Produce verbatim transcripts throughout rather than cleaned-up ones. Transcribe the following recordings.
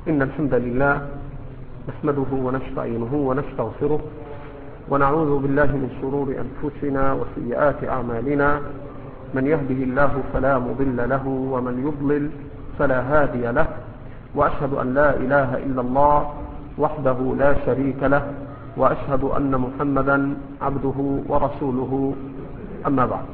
إن الحمد لله نحمده ونستعينه ونستغفره ونعوذ بالله من شرور أنفسنا وسيئات أعمالنا. من يهده الله فلا مضل له ومن يضلل فلا هادي له، وأشهد أن لا إله إلا الله وحده لا شريك له، وأشهد أن محمدا عبده ورسوله. أما بعد،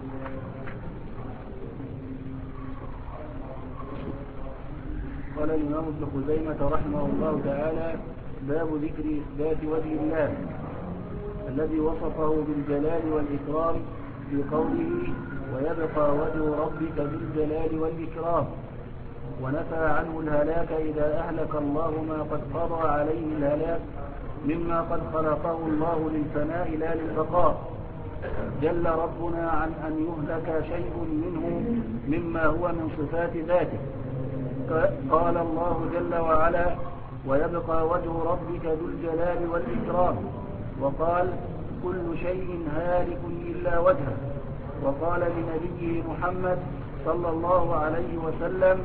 قال الإمام ابن خزيمة رحمه الله تعالى: باب ذكر إثبات وجه الله الذي وصفه بالجلال والإكرام في قوله: ويبقى وجه ربك بالجلال والإكرام، ونفى عنه الهلاك إذا أهلك الله ما قد قضى عليه الهلاك مما قد خلقه الله للفناء لا للبقاء. جل ربنا عن أن يهلك شيء منه مما هو من صفات ذاته. قال الله جل وعلا: ويبقى وجه ربك ذو الجلال والإكرام، وقال: كل شيء هالك إلا وجهه. وقال لنبيه محمد صلى الله عليه وسلم: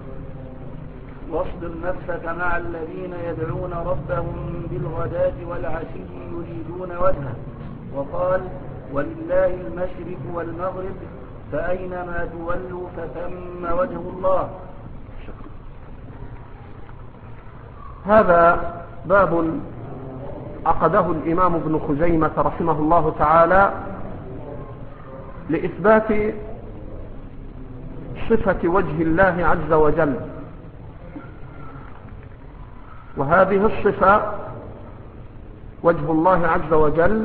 واصبر نفسك مع الذين يدعون ربهم بالغداة والعشي يريدون وجهه. وقال: ولله المشرق والمغرب فأينما تولوا فثم وجه الله. هذا باب عقده الإمام ابن خزيمة رحمه الله تعالى لإثبات صفة وجه الله عز وجل. وهذه الصفة وجه الله عز وجل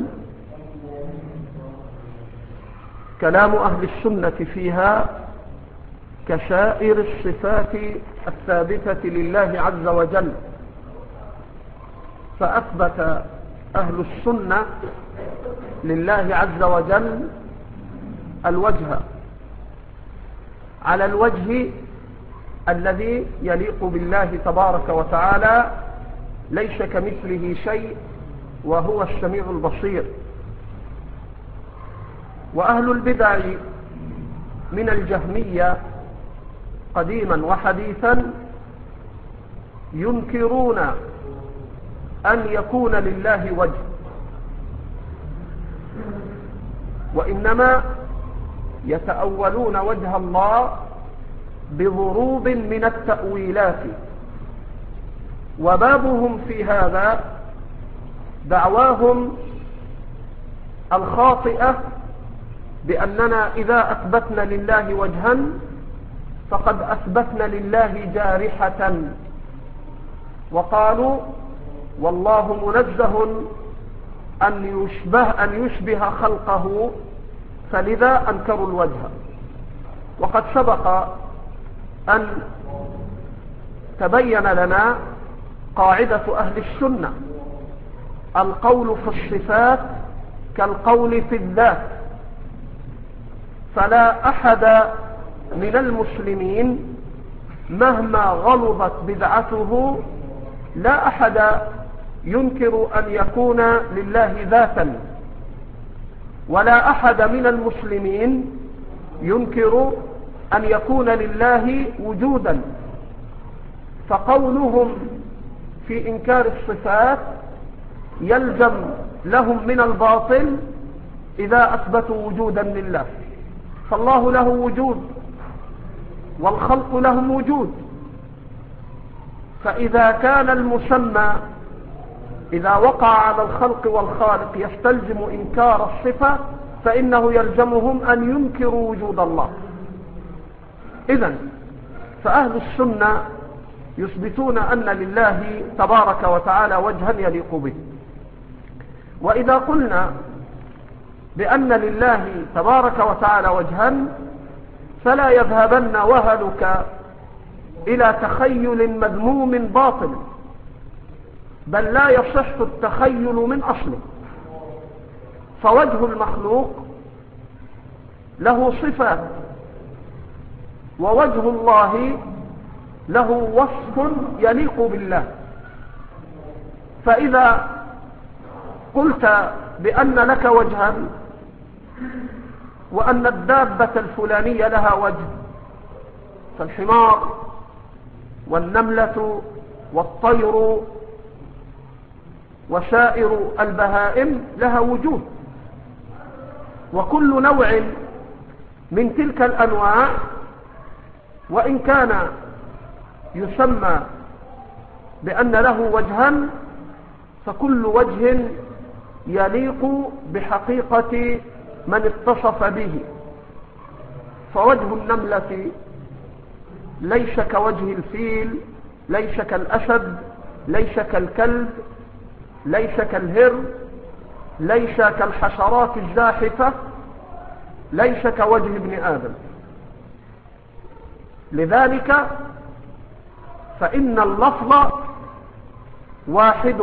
كلام أهل السنة فيها كسائر الصفات الثابتة لله عز وجل، فأثبت أهل السنة لله عز وجل الوجه على الوجه الذي يليق بالله تبارك وتعالى، ليس كمثله شيء وهو السميع البصير. وأهل البدع من الجهمية قديما وحديثا ينكرون أن يكون لله وجه، وإنما يتأولون وجه الله بضروب من التأويلات. وبابهم في هذا دعواهم الخاطئة بأننا إذا أثبتنا لله وجها فقد أثبتنا لله جارحة، وقالوا: والله منزه أن يشبه, أن يشبه خلقه، فلذا أنكروا الوجه. وقد سبق أن تبين لنا قاعدة أهل السنة: القول في الصفات كالقول في الذات. فلا أحد من المسلمين مهما غلظت بدعته، لا أحد ينكر أن يكون لله ذاتا، ولا أحد من المسلمين ينكر أن يكون لله وجودا. فقولهم في إنكار الصفات يلزم لهم من الباطل إذا أثبتوا وجودا لله. فالله له وجود والخلق لهم وجود، فإذا كان المسمى إذا وقع على الخلق والخالق يستلزم إنكار الصفة، فإنه يلزمهم أن ينكروا وجود الله. إذن فأهل السنة يثبتون أن لله تبارك وتعالى وجها يليق به. وإذا قلنا بأن لله تبارك وتعالى وجها فلا يذهبن وهلك إلى تخيل مذموم باطل، بل لا يصح التخيل من أصله. فوجه المخلوق له صفات، ووجه الله له وصف يليق بالله. فإذا قلت بأن لك وجها وأن الدابة الفلانية لها وجه، فالحمار والنملة والطير وسائر البهائم لها وجود، وكل نوع من تلك الأنواع وإن كان يسمى بأن له وجها فكل وجه يليق بحقيقة من اتصف به. فوجه النملة ليس كوجه الفيل، ليس كالأسد، ليس كالكلب، ليس كالهر، ليس كالحشرات الزاحفة، ليس كوجه ابن آدم. لذلك فإن اللفظ واحد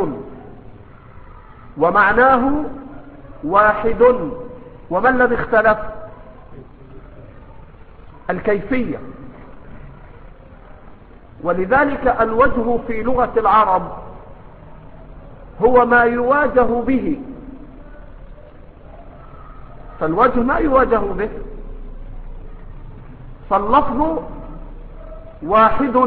ومعناه واحد. وما الذي اختلف؟ الكيفية. ولذلك الوجه في لغة العرب هو ما يواجه به، فالوجه ما يواجه به، فاللفظ واحد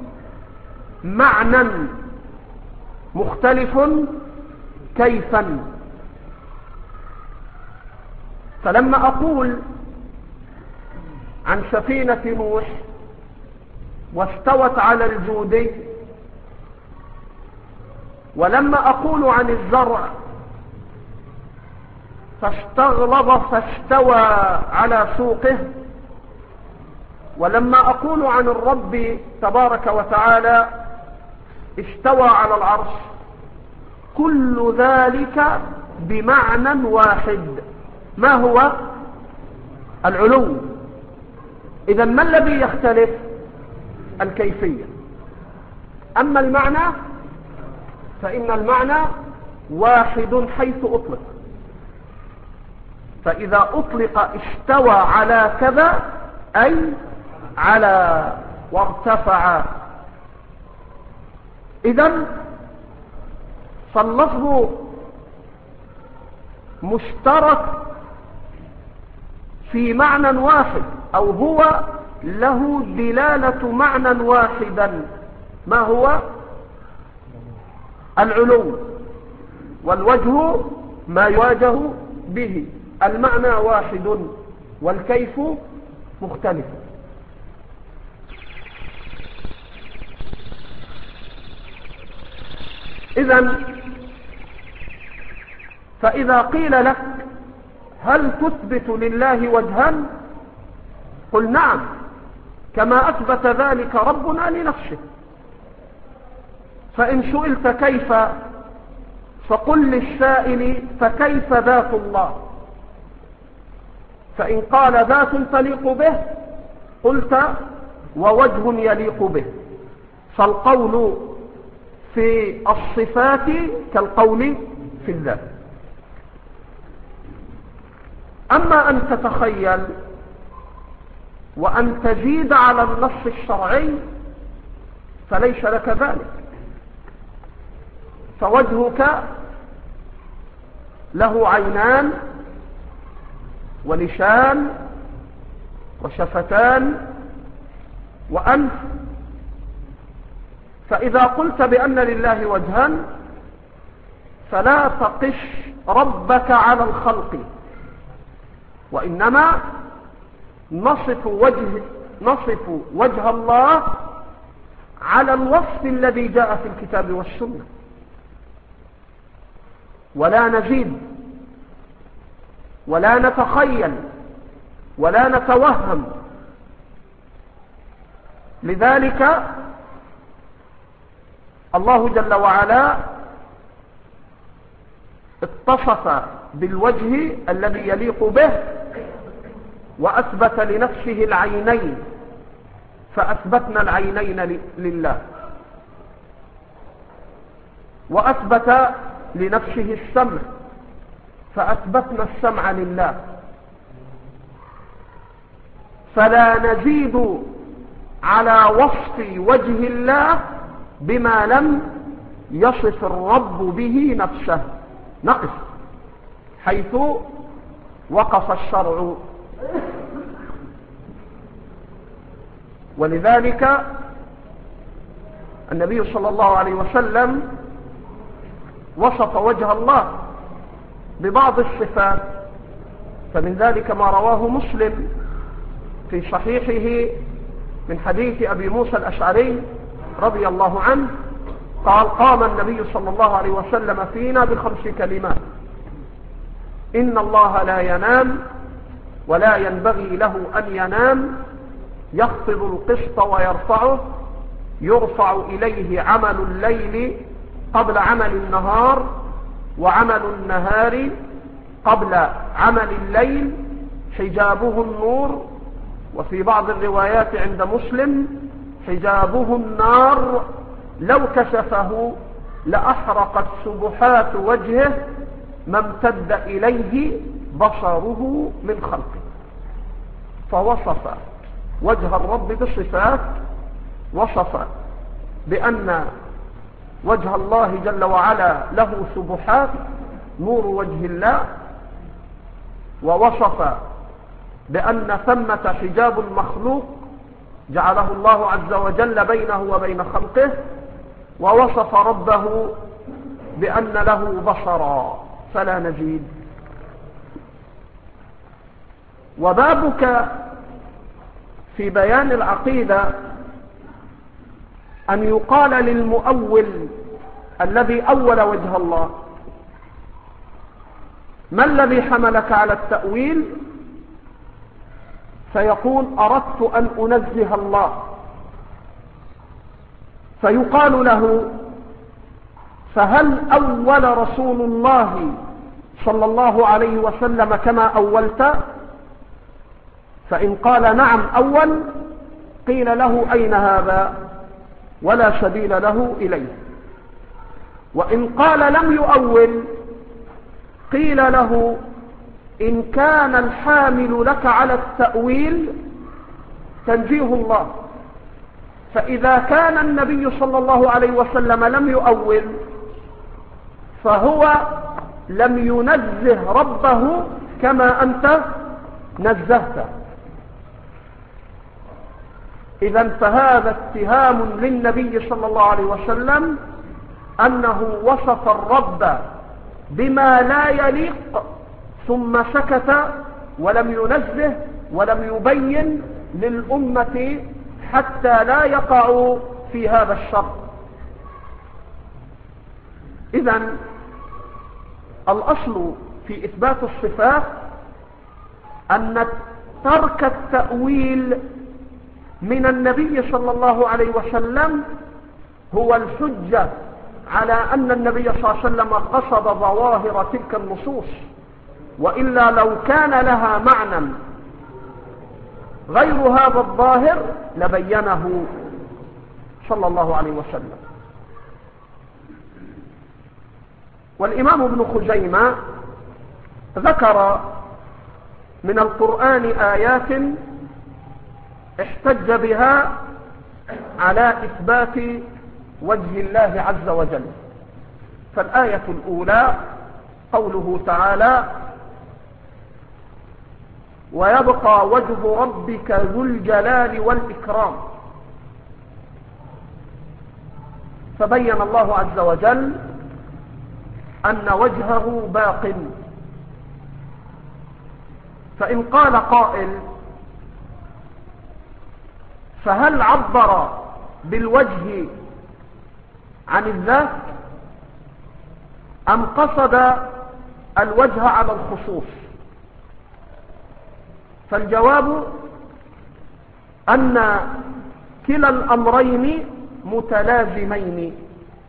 معنى مختلف كيفا. فلما أقول عن سفينة نوح واستوت على الجودي، ولما أقول عن الزرع فاستغلظ فاستوى على سوقه، ولما أقول عن الرب تبارك وتعالى استوى على العرش، كل ذلك بمعنى واحد. ما هو؟ العلو. إذا ما الذي يختلف؟ الكيفية. أما المعنى فإن المعنى واحد حيث أطلق. فإذا أطلق استوى على كذا أي على وارتفع. إذن فاللفظ مشترك في معنى واحد، أو هو له دلالة معنى واحدا. ما هو؟ العلو. والوجه ما يواجه به، المعنى واحد والكيف مختلف. إذن فإذا قيل لك هل تثبت لله وجها؟ قل نعم، كما أثبت ذلك ربنا لنفسه. فإن سئلت كيف فقل للسائل فكيف ذات الله؟ فإن قال ذات تليق به قلت ووجه يليق به. فالقول في الصفات كالقول في الذات. أما أن تتخيل وأن تزيد على النص الشرعي فليس لك ذلك. فوجهك له عينان ولسان وشفتان وأنف. فإذا قلت بأن لله وجها فلا تقش ربك على الخلق، وإنما نصف وجه, نصف وجه الله على الوصف الذي جاء في الكتاب والسنة، ولا نزيد ولا نتخيل ولا نتوهم. لذلك الله جل وعلا اتصف بالوجه الذي يليق به، وأثبت لنفسه العينين فأثبتنا العينين لله، وأثبت لنفسه السمع فأثبتنا السمع لله. فلا نزيد على وصف وجه الله بما لم يصف الرب به نفسه، نقف حيث وقف الشرع. ولذلك النبي صلى الله عليه وسلم وصف وجه الله ببعض الصفات، فمن ذلك ما رواه مسلم في صحيحه من حديث أبي موسى الأشعري رضي الله عنه قال: قام النبي صلى الله عليه وسلم فينا بخمس كلمات: إن الله لا ينام ولا ينبغي له أن ينام، يخفض القسط ويرفعه، يرفع إليه عمل الليل قبل عمل النهار، وعمل النهار قبل عمل الليل، حجابه النور، وفي بعض الروايات عند مسلم حجابه النار، لو كشفه لأحرقت سبحات وجهه ما امتد إليه بصره من خلقه. فوصف وجه الرب بصفات، وصف بأن وجه الله جل وعلا له سبحات نور وجه الله، ووصف بأن ثمة حجاب مخلوق جعله الله عز وجل بينه وبين خلقه، ووصف ربه بأن له بصرا فلا نزيد. وبابك في بيان العقيدة أن يقال للمؤول الذي أول وجه الله: ما الذي حملك على التأويل؟ فيقول: أردت أن أنزه الله. فيقال له: فهل أول رسول الله صلى الله عليه وسلم كما أولت؟ فإن قال: نعم أول، قيل له: أين هذا؟ ولا سبيل له إليه. وإن قال: لم يؤول، قيل له: إن كان الحامل لك على التأويل تنزيه الله، فإذا كان النبي صلى الله عليه وسلم لم يؤول فهو لم ينزه ربه كما أنت نزهته. إذن فهذا اتهام للنبي صلى الله عليه وسلم أنه وصف الرب بما لا يليق ثم سكت ولم ينزه ولم يبين للأمة حتى لا يقعوا في هذا الشر. إذن الأصل في إثبات الصفات أن ترك التأويل من النبي صلى الله عليه وسلم هو الحجة على أن النبي صلى الله عليه وسلم قصد ظواهر تلك النصوص، وإلا لو كان لها معنى غير هذا الظاهر لبينه صلى الله عليه وسلم. والإمام ابن خزيمة ذكر من القرآن آيات احتج بها على إثبات وجه الله عز وجل. فالآية الأولى قوله تعالى: ويبقى وجه ربك ذو الجلال والإكرام. فبين الله عز وجل أن وجهه باق. فإن قال قائل: فهل عبر بالوجه عن الذات أم قصد الوجه على الخصوص؟ فالجواب أن كلا الأمرين متلازمين.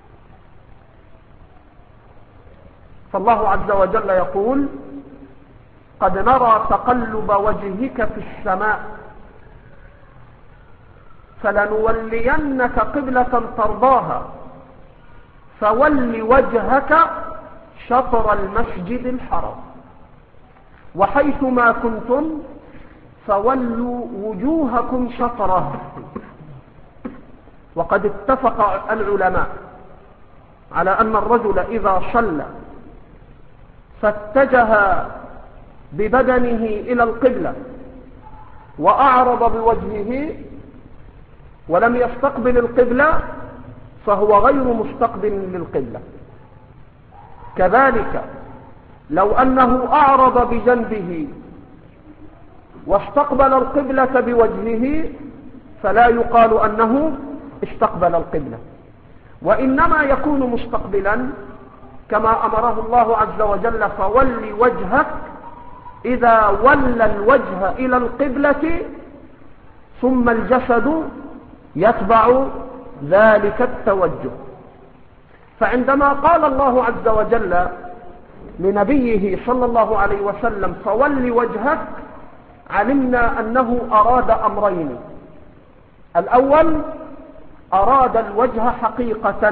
فالله عز وجل يقول: قد نرى تقلب وجهك في السماء فلنولينك قبلة ترضاها فول وجهك شطر المسجد الحرام وحيث ما كنتم فولوا وجوهكم شطره. وقد اتفق العلماء على أن الرجل إذا صلى فاتجه ببدنه إلى القبلة وأعرض بوجهه ولم يستقبل القبلة فهو غير مستقبل للقبلة. كذلك لو أنه أعرض بجنبه واستقبل القبلة بوجهه فلا يقال أنه استقبل القبلة، وإنما يكون مستقبلا كما أمره الله عز وجل: فول وجهك، إذا ولى الوجه إلى القبلة ثم الجسد يتبع ذلك التوجه. فعندما قال الله عز وجل لنبيه صلى الله عليه وسلم: فول وجهك، علمنا أنه أراد أمرين: الأول أراد الوجه حقيقة،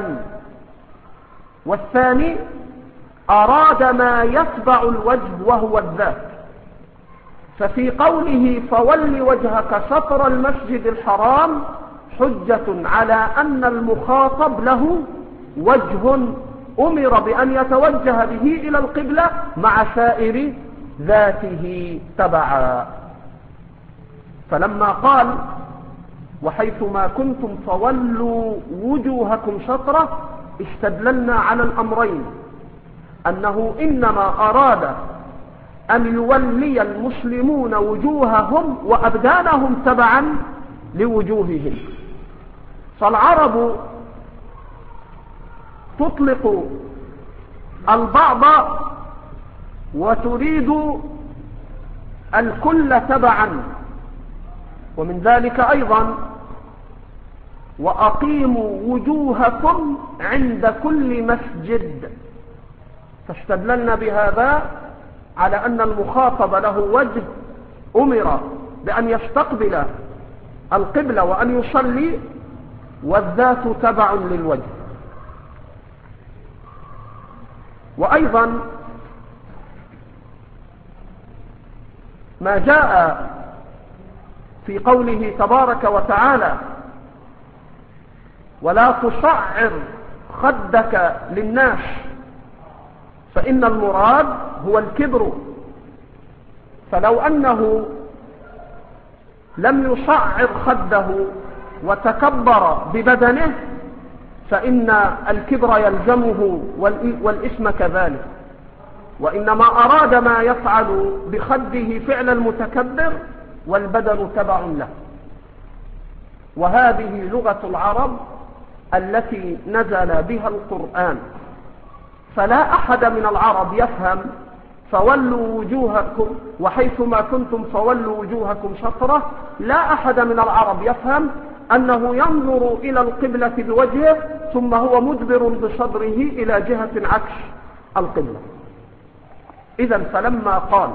والثاني أراد ما يتبع الوجه وهو الذات. ففي قوله فول وجهك شطر المسجد الحرام حجة على أن المخاطب له وجه أمر بأن يتوجه به إلى القبلة مع سائر ذاته تبعا. فلما قال: وحيثما كنتم فولوا وجوهكم شطرة، استدللنا على الأمرين: أنه إنما أراد أن يولي المسلمون وجوههم وأبدانهم تبعا لوجوههم. فالعرب تطلق البعض وتريد الكل تبعا، ومن ذلك أيضا: وأقيموا وجوهكم عند كل مسجد. فاستدللنا بهذا على أن المخاطب له وجه أمر بأن يستقبل القبلة وأن يصلي، والذات تبع للوجه. وأيضا ما جاء في قوله تبارك وتعالى: ولا تصعر خدك للناس، فإن المراد هو الكبر. فلو أنه لم يصعر خده وتكبر ببدنه فإن الكبر يلزمه والإثم كذلك، وإنما أراد ما يفعل بخده فعل المتكبر والبدن تبع له. وهذه لغة العرب التي نزل بها القرآن، فلا أحد من العرب يفهم فولوا وجوهكم وحيثما كنتم فولوا وجوهكم شطرة. لا أحد من العرب يفهم أنه ينظر إلى القبلة بوجهه ثم هو مدبر بصدره إلى جهة عكس القبلة. إذن فلما قال: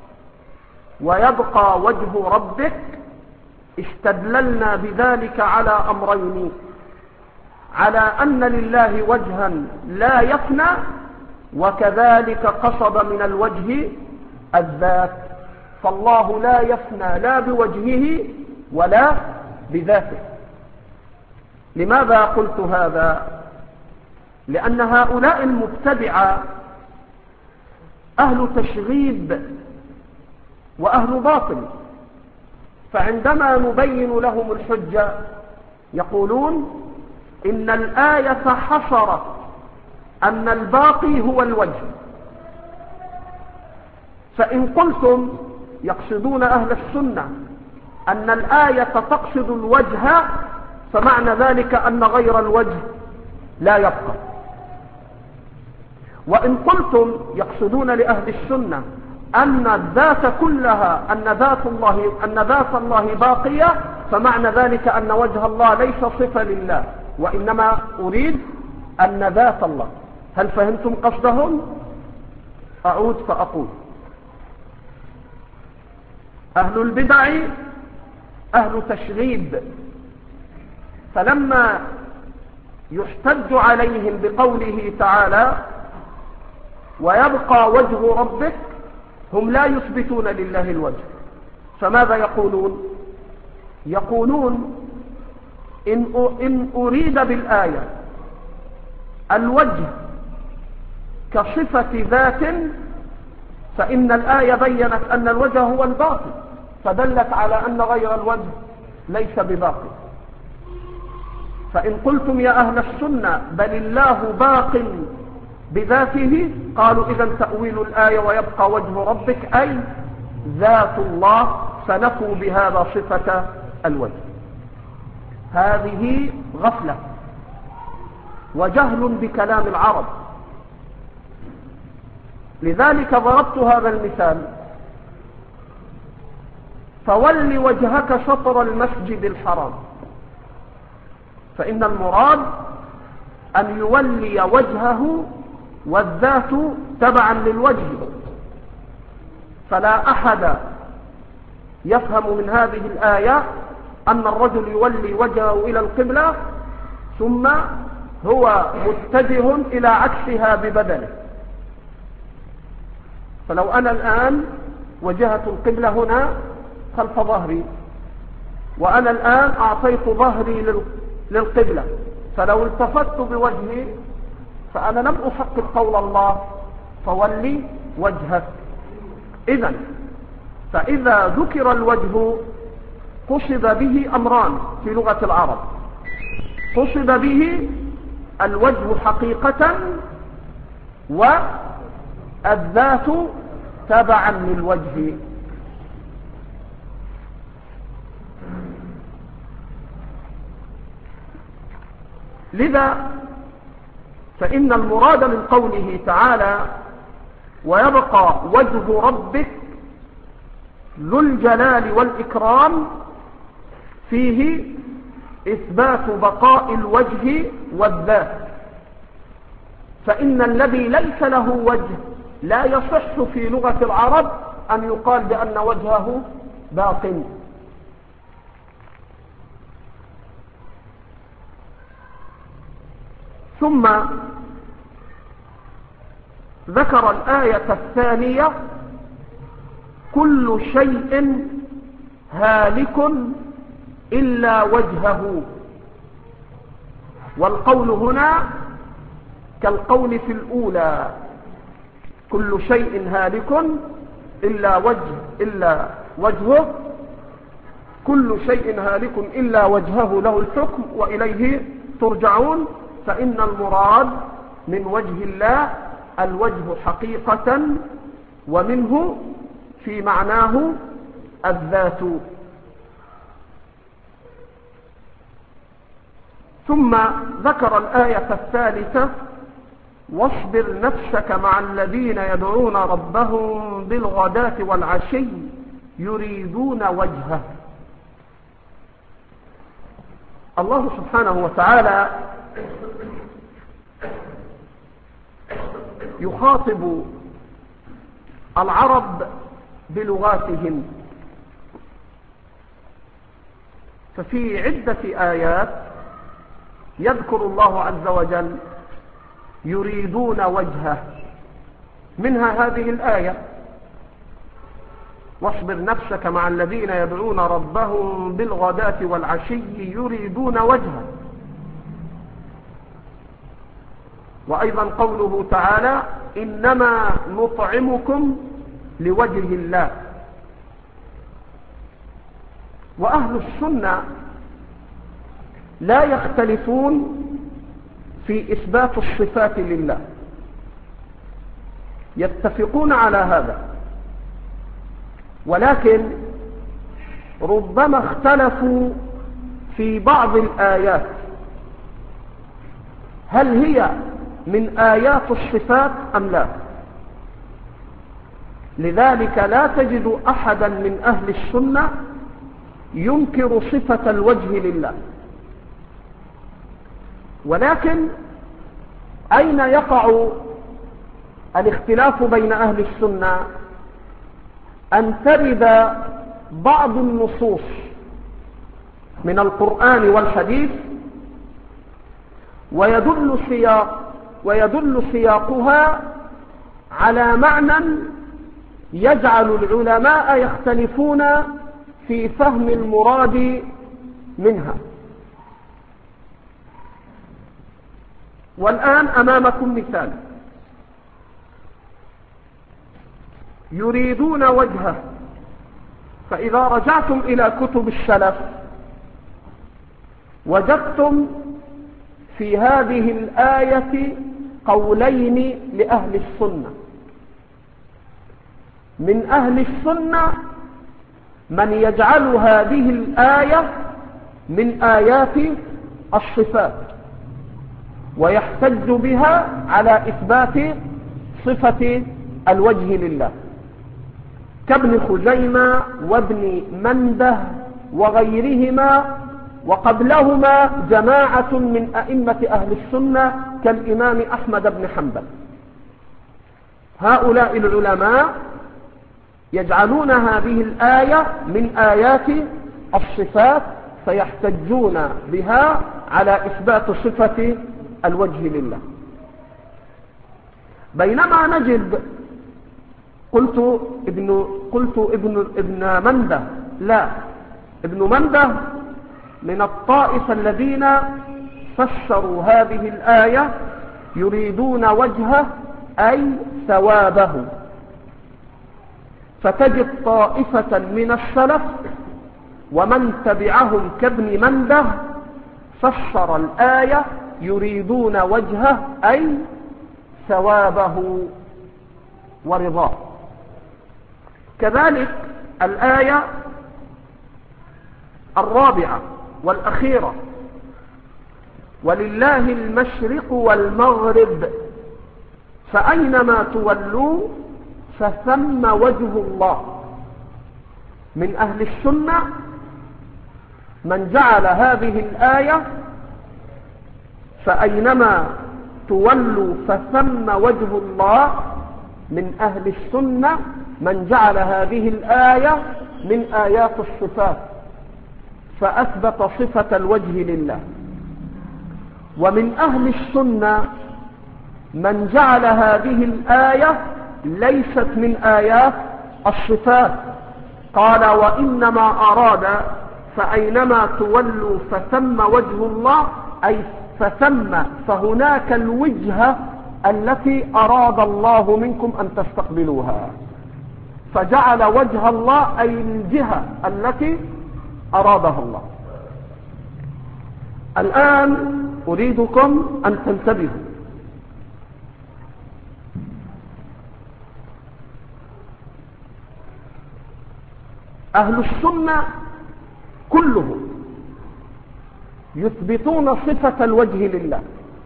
ويبقى وجه ربك، استدللنا بذلك على أمرين: على أن لله وجها لا يفنى، وكذلك قصد من الوجه الذات، فالله لا يفنى لا بوجهه ولا بذاته. لماذا قلت هذا؟ لأن هؤلاء المبتدعة أهل تشغيب وأهل باطل، فعندما نبين لهم الحجة يقولون إن الآية حصرت أن الباقي هو الوجه. فإن قلتم، يقصدون أهل السنة، أن الآية تقصد الوجه، فمعنى ذلك أن غير الوجه لا يبقى. وإن قلتم، يقصدون لأهل السنة، أن الذات كلها، أن ذات الله أن ذات الله باقية، فمعنى ذلك أن وجه الله ليس صفة لله، وإنما أريد أن ذات الله. هل فهمتم قصدهم؟ أعود فأقول: أهل البدع أهل تشغيب، فلما يحتج عليهم بقوله تعالى: ويبقى وجه ربك، هم لا يثبتون لله الوجه. فماذا يقولون؟ يقولون إن, إن أريد بالآية الوجه كصفة ذات، فإن الآية بيّنت أن الوجه هو الباقي، فدلت على أن غير الوجه ليس بباقي. فإن قلتم يا أهل السنة بل الله باق بذاته، قالوا إذن تأويل الآية ويبقى وجه ربك أي ذات الله، فنفوا بهذا صفة الوجه. هذه غفلة وجهل بكلام العرب. لذلك ضربت هذا المثال: فول وجهك شطر المسجد الحرام، فإن المراد أن يولي وجهه والذات تبعا للوجه، فلا أحد يفهم من هذه الآية أن الرجل يولي وجهه إلى القبلة ثم هو متجه إلى عكسها ببدنه. فلو أنا الآن وجهت القبلة هنا خلف ظهري، وأنا الآن أعطيت ظهري للقبلة، فلو التفت بوجهي فأنا لم أحقق قول الله فولي وجهك. إذن فإذا ذكر الوجه قصد به أمران في لغة العرب: قصد به الوجه حقيقة، والذات تبعا للوجه. لذا فإن المراد من قوله تعالى ويبقى وجه ربك ذو الجلال والإكرام فيه إثبات بقاء الوجه والذات، فإن الذي ليس له وجه لا يصح في لغة العرب أن يقال بأن وجهه باق. ثم ذكر الآية الثانية: كل شيء هالك إلا وجهه. والقول هنا كالقول في الأولى: كل شيء هالك إلا وجه إلا وجهه، كل شيء هالك إلا وجهه له الحكم وإليه ترجعون. فإن المراد من وجه الله الوجه حقيقة، ومنه في معناه الذات. ثم ذكر الآية الثالثة: واصبر نفسك مع الذين يدعون ربهم بالغداة والعشي يريدون وجهه. الله سبحانه وتعالى يخاطب العرب بلغاتهم، ففي عدة آيات يذكر الله عز وجل يريدون وجهه، منها هذه الآية: واصبر نفسك مع الذين يدعون ربهم بالغداة والعشي يريدون وجهه. وأيضا قوله تعالى: إنما نطعمكم لوجه الله. وأهل السنة لا يختلفون في إثبات الصفات لله، يتفقون على هذا، ولكن ربما اختلفوا في بعض الآيات، هل هي من آيات الصفات أم لا. لذلك لا تجد أحدا من أهل السنة ينكر صفة الوجه لله. ولكن أين يقع الاختلاف بين أهل السنة؟ أن ترد بعض النصوص من القرآن والحديث ويدل سياق ويدل سياقها على معنى يجعل العلماء يختلفون في فهم المراد منها. والآن أمامكم مثال: يريدون وجهه. فإذا رجعتم إلى كتب السلف وجدتم في هذه الآية قولين لأهل السنة. من أهل السنة من يجعل هذه الآية من آيات الصفات ويحتج بها على إثبات صفة الوجه لله، كابن خزيمة وابن منده وغيرهما، وقبلهما جماعة من أئمة أهل السنة كالإمام أحمد بن حنبل. هؤلاء العلماء يجعلون هذه الآية من آيات الصفات فيحتجون بها على إثبات صفة الوجه لله. بينما نجد قلت ابن قلت ابن ابن منده لا ابن منده من الطائفة الذين فسروا هذه الآية يريدون وجهه أي ثوابه، فتجد طائفة من السلف ومن تبعهم كابن منده فسر الآية يريدون وجهه أي ثوابه ورضاه. كذلك الآية الرابعة والأخيرة: ولله المشرق والمغرب فأينما تولوا فثم وجه الله. من أهل السنة من جعل هذه الآية فأينما تولوا فثم وجه الله، من أهل السنة من جعل هذه الآية من آيات الصفات فأثبت صفة الوجه لله. ومن أهل السنة من جعل هذه الآية ليست من آيات الصفات، قال وإنما أراد فأينما تولوا فثم وجه الله، أي فثم فهناك الوجهة التي أراد الله منكم أن تستقبلوها، فجعل وجه الله أي الجهة التي أرادها الله. الآن أريدكم أن تنتبهوا. أهل السنة كلهم يثبتون صفة الوجه لله،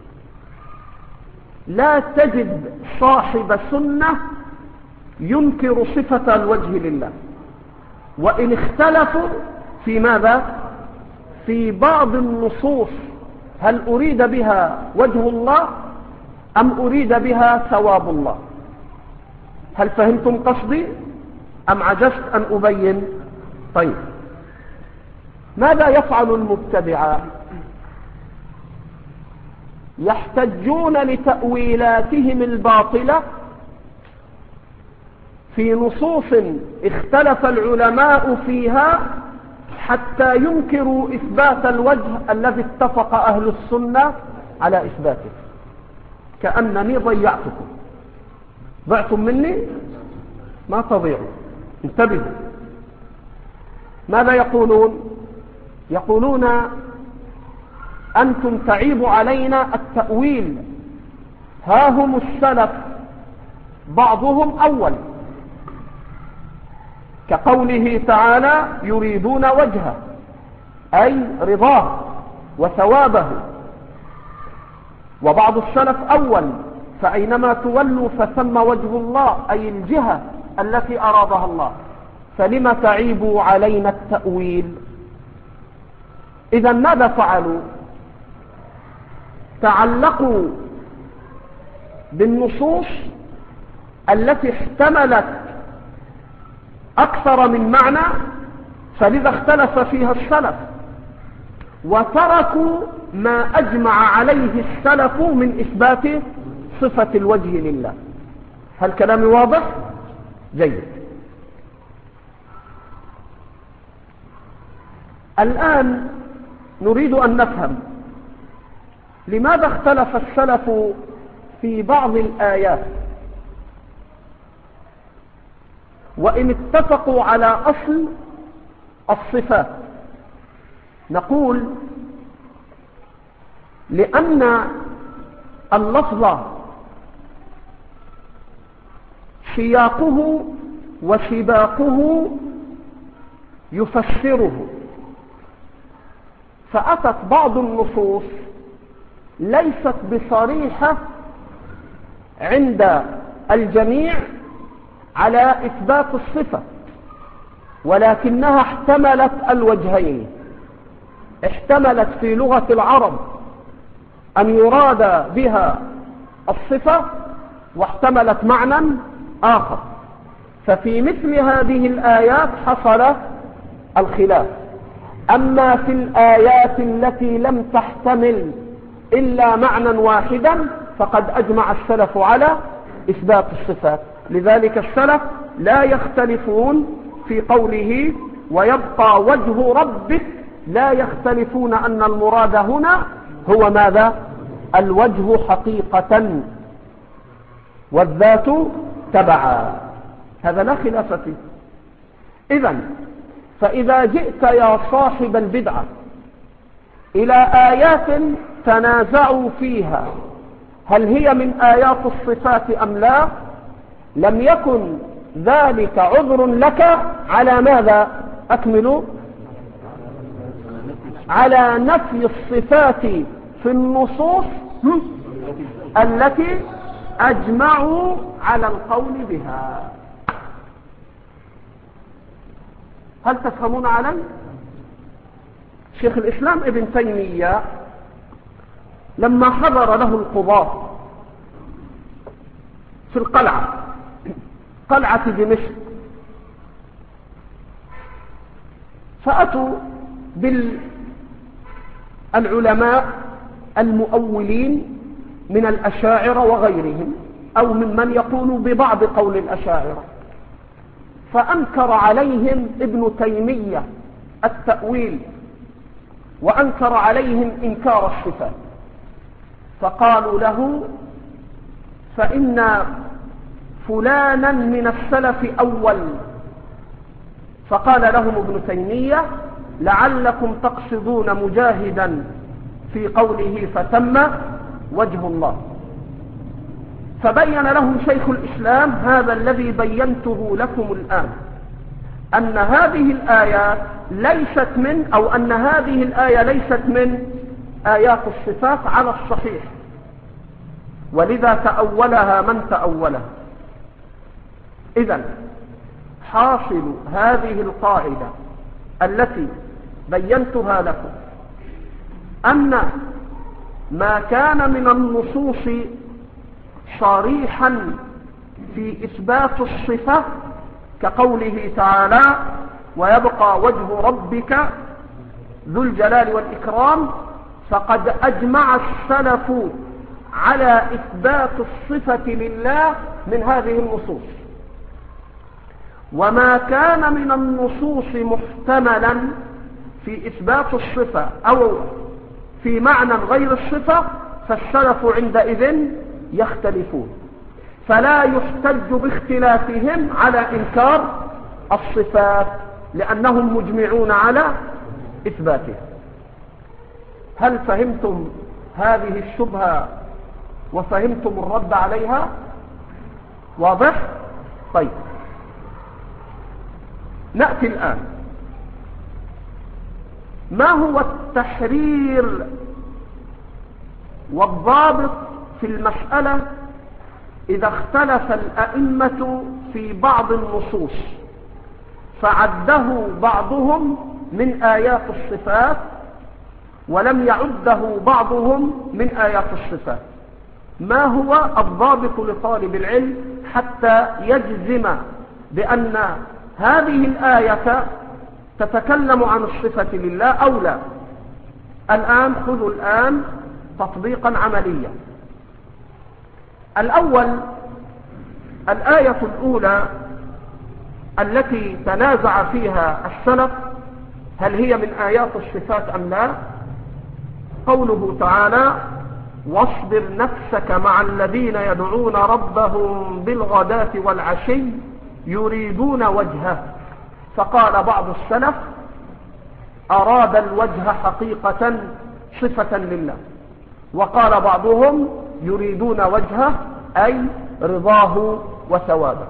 لا تجد صاحب سنة ينكر صفة الوجه لله، وإن اختلفوا في ماذا؟ في بعض النصوص، هل أريد بها وجه الله أم أريد بها ثواب الله؟ هل فهمتم قصدي أم عجزت أن أبين؟ طيب، ماذا يفعل المبتدعة؟ يحتجون لتأويلاتهم الباطلة في نصوص اختلف العلماء فيها حتى ينكروا إثبات الوجه الذي اتفق أهل السنة على إثباته، كأنني ضيعتكم. ضعتم مني؟ ما تضيعوا، انتبهوا. ماذا يقولون؟ يقولون أنتم تعيب علينا التأويل، ها هم السلف بعضهم أول، كقوله تعالى يريدون وجهه أي رضاه وثوابه، وبعض السلف أول فأينما تولوا فثم وجه الله أي الجهة التي أرادها الله، فلما تعيبوا علينا التأويل؟ إذا ماذا فعلوا؟ تعلقوا بالنصوص التي احتملت أكثر من معنى، فلذا اختلف فيها السلف، وتركوا ما أجمع عليه السلف من إثبات صفة الوجه لله. هل كلامي واضح؟ جيد. الآن نريد أن نفهم لماذا اختلف السلف في بعض الآيات، وإن اتفقوا على أصل الصفات. نقول لأن اللفظ سياقه وسباقه يفسره، فأتت بعض النصوص ليست بصريحة عند الجميع على إثبات الصفة، ولكنها احتملت الوجهين. احتملت في لغة العرب أن يراد بها الصفة، واحتملت معنى آخر. ففي مثل هذه الآيات حصل الخلاف. أما في الآيات التي لم تحتمل إلا معنى واحدا فقد أجمع السلف على إثبات الصفات. لذلك السلف لا يختلفون في قوله ويبقى وجه ربك، لا يختلفون أن المراد هنا هو ماذا؟ الوجه حقيقة والذات تبعا، هذا لا خلاف فيه. إذن فإذا جئت يا صاحب البدعة إلى آيات تنازعوا فيها هل هي من آيات الصفات أم لا، لم يكن ذلك عذر لك على ماذا؟ أكملوا. على نفي الصفات في النصوص التي أجمعوا على القول بها. هل تفهمون علي؟ شيخ الإسلام ابن تيمية لما حضر له القضاة في القلعة، قلعة دمشق، فأتوا بالعلماء المؤولين من الأشاعرة وغيرهم، أو ممن يقول ببعض قول الأشاعرة، فأنكر عليهم ابن تيمية التأويل، وأنكر عليهم إنكار الصفات. فقالوا له فإن فلانا من السلف أول. فقال لهم ابن تيمية لعلكم تقصدون مجاهدا في قوله فتم وجه الله. فبين لهم شيخ الإسلام هذا الذي بينته لكم الآن، أن هذه الآيات ليست من أو أن هذه الآية ليست من آيات الصفات على الصحيح، ولذا تأولها من تأولها. إذن حاصل هذه القاعدة التي بينتها لكم أن ما كان من النصوص صريحا في إثبات الصفة كقوله تعالى ويبقى وجه ربك ذو الجلال والإكرام، فقد أجمع السلف على إثبات الصفة لله من هذه النصوص. وما كان من النصوص محتملا في إثبات الصفة أو في معنى غير الصفة فالسلف عندئذ يختلفون، فلا يحتج باختلافهم على إنكار الصفات لأنهم مجمعون على إثباتها. هل فهمتم هذه الشبهة وفهمتم الرد عليها؟ واضح؟ طيب، نأتي الآن. ما هو التحرير والضابط في المسألة إذا اختلف الأئمة في بعض النصوص فعده بعضهم من آيات الصفات ولم يعده بعضهم من آيات الصفات؟ ما هو الضابط لطالب العلم حتى يجزم بأن هذه الآية تتكلم عن الصفة لله أو لا؟ الآن خذوا الآن تطبيقا عمليا. الأول، الآية الأولى التي تنازع فيها السلف هل هي من آيات الصفات أم لا؟ قوله تعالى واصبر نفسك مع الذين يدعون ربهم بالغداة والعشي يريدون وجهه. فقال بعض السلف أراد الوجه حقيقة صفة لله، وقال بعضهم يريدون وجهه أي رضاه وثوابه.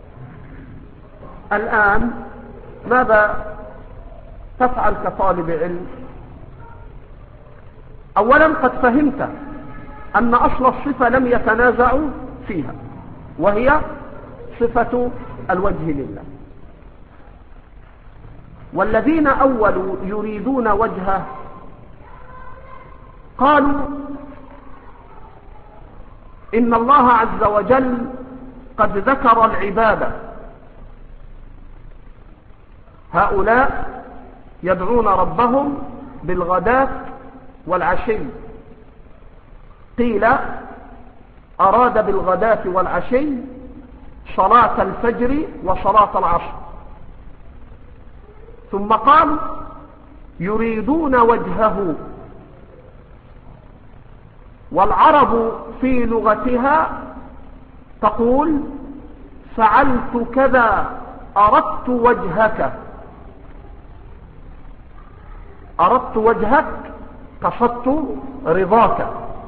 الآن ماذا تفعل كطالب علم؟ أولا قد فهمت أن أصل الصفة لم يتنازعوا فيها، وهي صفة الوجه لله. والذين أولوا يريدون وجهه قالوا إن الله عز وجل قد ذكر العبادة، هؤلاء يدعون ربهم بالغداة والعشي. قيل أراد بالغداة والعشي صلاة الفجر وصلاة العصر، ثم قال يريدون وجهه. والعرب في لغتها تقول فعلت كذا أردت وجهك، أردت وجهك قصدت رضاك.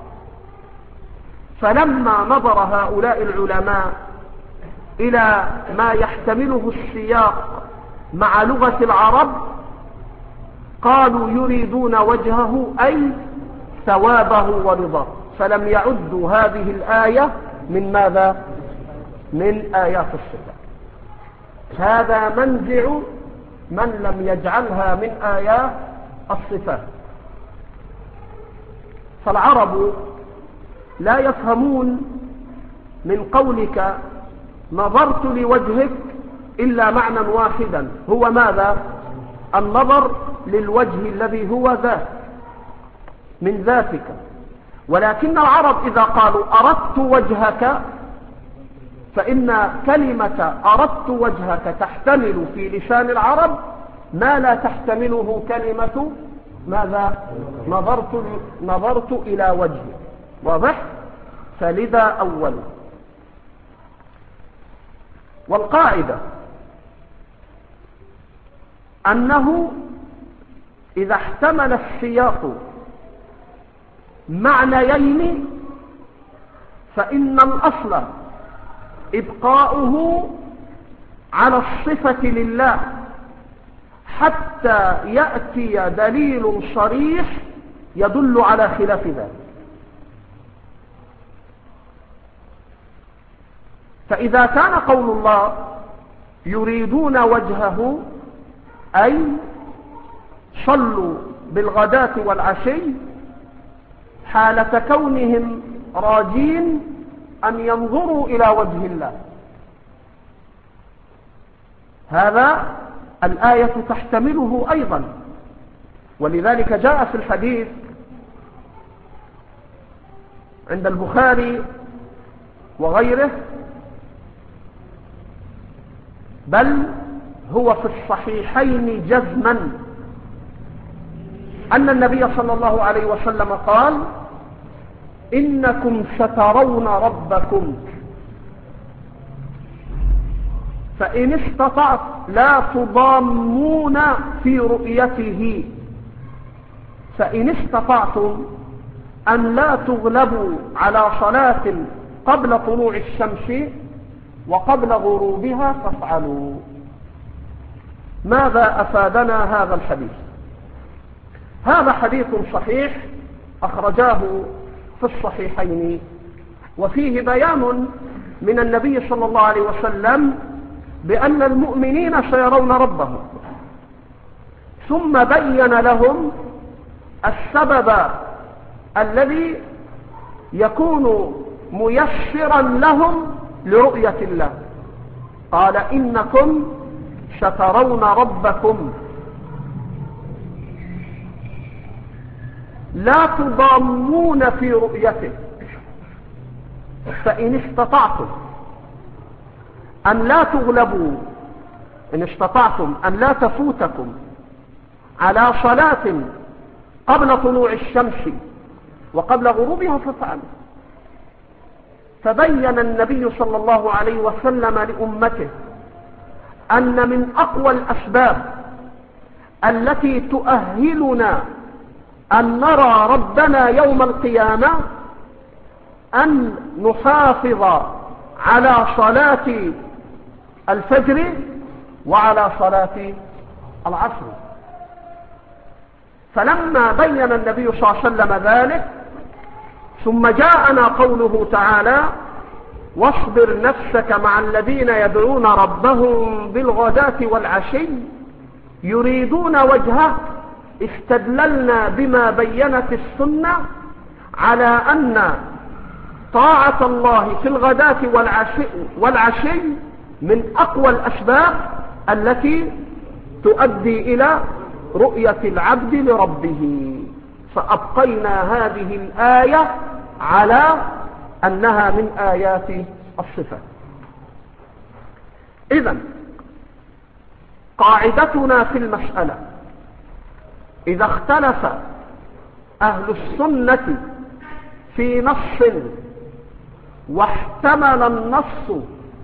فلما نظر هؤلاء العلماء إلى ما يحتمله السياق مع لغة العرب قالوا يريدون وجهه أي ثوابه ورضاه، فلم يعدوا هذه الآية من ماذا؟ من آيات الصفات. هذا منزع من لم يجعلها من آيات الصفات. فالعرب لا يفهمون من قولك نظرت لوجهك إلا معنى واحدا، هو ماذا؟ النظر للوجه الذي هو ذات من ذاتك. ولكن العرب إذا قالوا أردت وجهك فإن كلمة أردت وجهك تحتمل في لسان العرب ما لا تحتمله كلمة ماذا؟ نظرت, نظرت إلى وجهك. واضح؟ فلذا أول. والقاعدة أنه إذا احتمل السياق معنيين فإن الأصل إبقاؤه على الصفة لله حتى يأتي دليل صريح يدل على خلاف ذلك. فإذا كان قول الله يريدون وجهه أي صلوا بالغداة والعشي حالة كونهم راجين أن ينظروا إلى وجه الله، هذا الآية تحتمله أيضا. ولذلك جاء في الحديث عند البخاري وغيره، بل هو في الصحيحين جزما، أن النبي صلى الله عليه وسلم قال إنكم سترون ربكم فإن استطعت لا تضامون في رؤيته، فإن استطعتم أن لا تغلبوا على صلاة قبل طلوع الشمس وقبل غروبها فافعلوا. ماذا أفادنا هذا الحديث؟ هذا حديث صحيح أخرجاه في الصحيحين، وفيه بيان من النبي صلى الله عليه وسلم بأن المؤمنين سيرون ربهم، ثم بين لهم السبب الذي يكون ميسرا لهم لرؤية الله. قال إنكم سترون ربكم لا تضامون في رؤيته، فإن استطعتم أن لا تغلبوا، إن استطعتم أن لا تفوتكم على صلاة قبل طلوع الشمس وقبل غروبها فافعلوا. فبين النبي صلى الله عليه وسلم لأمته أن من أقوى الأسباب التي تؤهلنا أن نرى ربنا يوم القيامة، أن نحافظ على صلاة الفجر وعلى صلاة العصر. فلما بين النبي صلى الله عليه وسلم ذلك، ثم جاءنا قوله تعالى: واصبر نفسك مع الذين يدعون ربهم بالغداة والعشي يريدون وجهه، استدللنا بما بينت السنة على أن طاعة الله في الغداة والعشي, والعشي من أقوى الأسباب التي تؤدي إلى رؤية العبد لربه. فأبقينا هذه الآية على أنها من آيات الصفات. إذن قاعدتنا في المسألة: إذا اختلف أهل السنة في نص واحتمل النص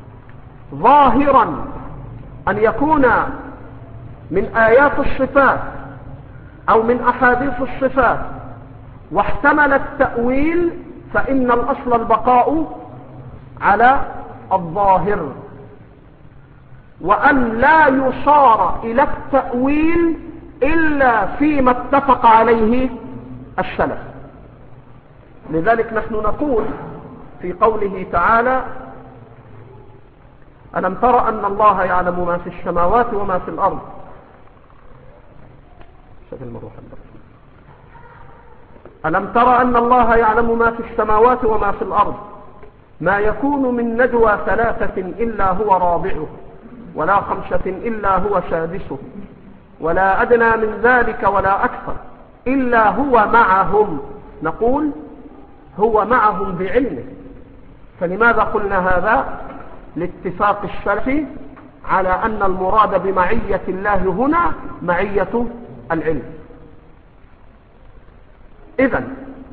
ظاهرا أن يكون من آيات الصفات أو من أحاديث الصفات، واحتمل التأويل، فإن الأصل البقاء على الظاهر، وأن لا يصار إلى التأويل إلا فيما اتفق عليه السلف. لذلك نحن نقول في قوله تعالى: ألم تر أن الله يعلم ما في السماوات وما في الأرض. ألم تر أن الله يعلم ما في السماوات وما في الأرض، ما يكون من نجوى ثلاثة إلا هو رابعه، ولا خمسة إلا هو سادسه، ولا أدنى من ذلك ولا أكثر إلا هو معهم. نقول هو معهم بعلمه. فلماذا قلنا هذا؟ لاتفاق السلف على أن المراد بمعية الله هنا معية العلم. إذن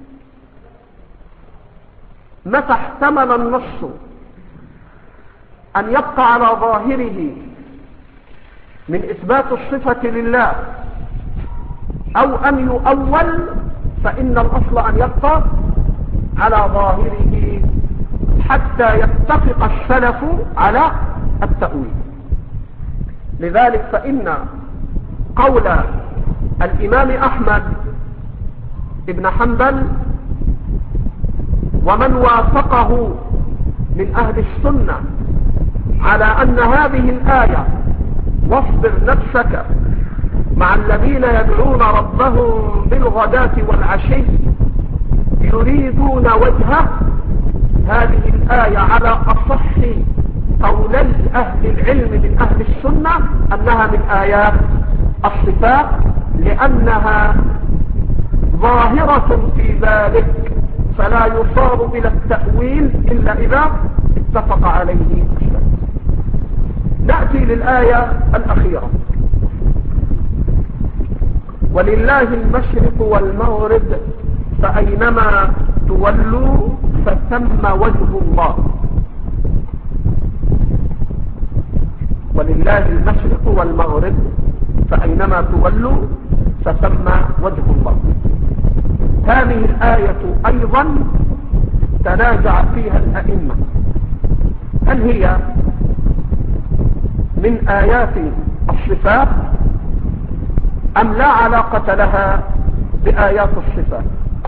متى احتمل النص أن يبقى على ظاهره من إثبات الصفة لله أو أن يؤول، فإن الأصل أن يبقى على ظاهره حتى يتفق السلف على التأويل. لذلك فإن قول الإمام أحمد ابن حنبل ومن وافقه من أهل السنة على أن هذه الآية: واصبر نفسك مع الذين يدعون ربهم بالغداة والعشي يريدون وجهه، هذه الآية على أصح قولي أهل العلم من أهل السنة أنها من آيات الصفات، لأنها ظاهرة في ذلك، فلا يصار إلى التأويل إلا إذا اتفق عليه السلف. نأتي للآية الأخيرة: ولله المشرق والمغرب فأينما تولوا فثم وجه الله. ولله المشرق والمغرب فأينما تولوا فثم وجه الله. هذه الآية أيضا تنازع فيها الأئمة، هل هي من آيات الصفات أم لا علاقة لها بآيات الصفات؟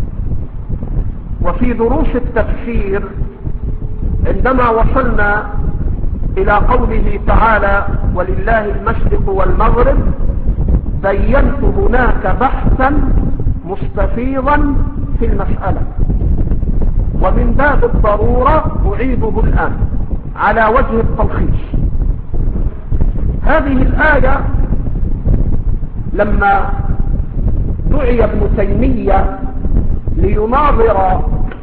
وفي دروس التفسير عندما وصلنا إلى قوله تعالى: ولله المشرق والمغرب، بينت هناك بحثا مستفيضا في المسألة، ومن باب الضرورة أعيده الآن على وجه التلخيص. هذه الآية لما دعي ابن تيمية ليناظر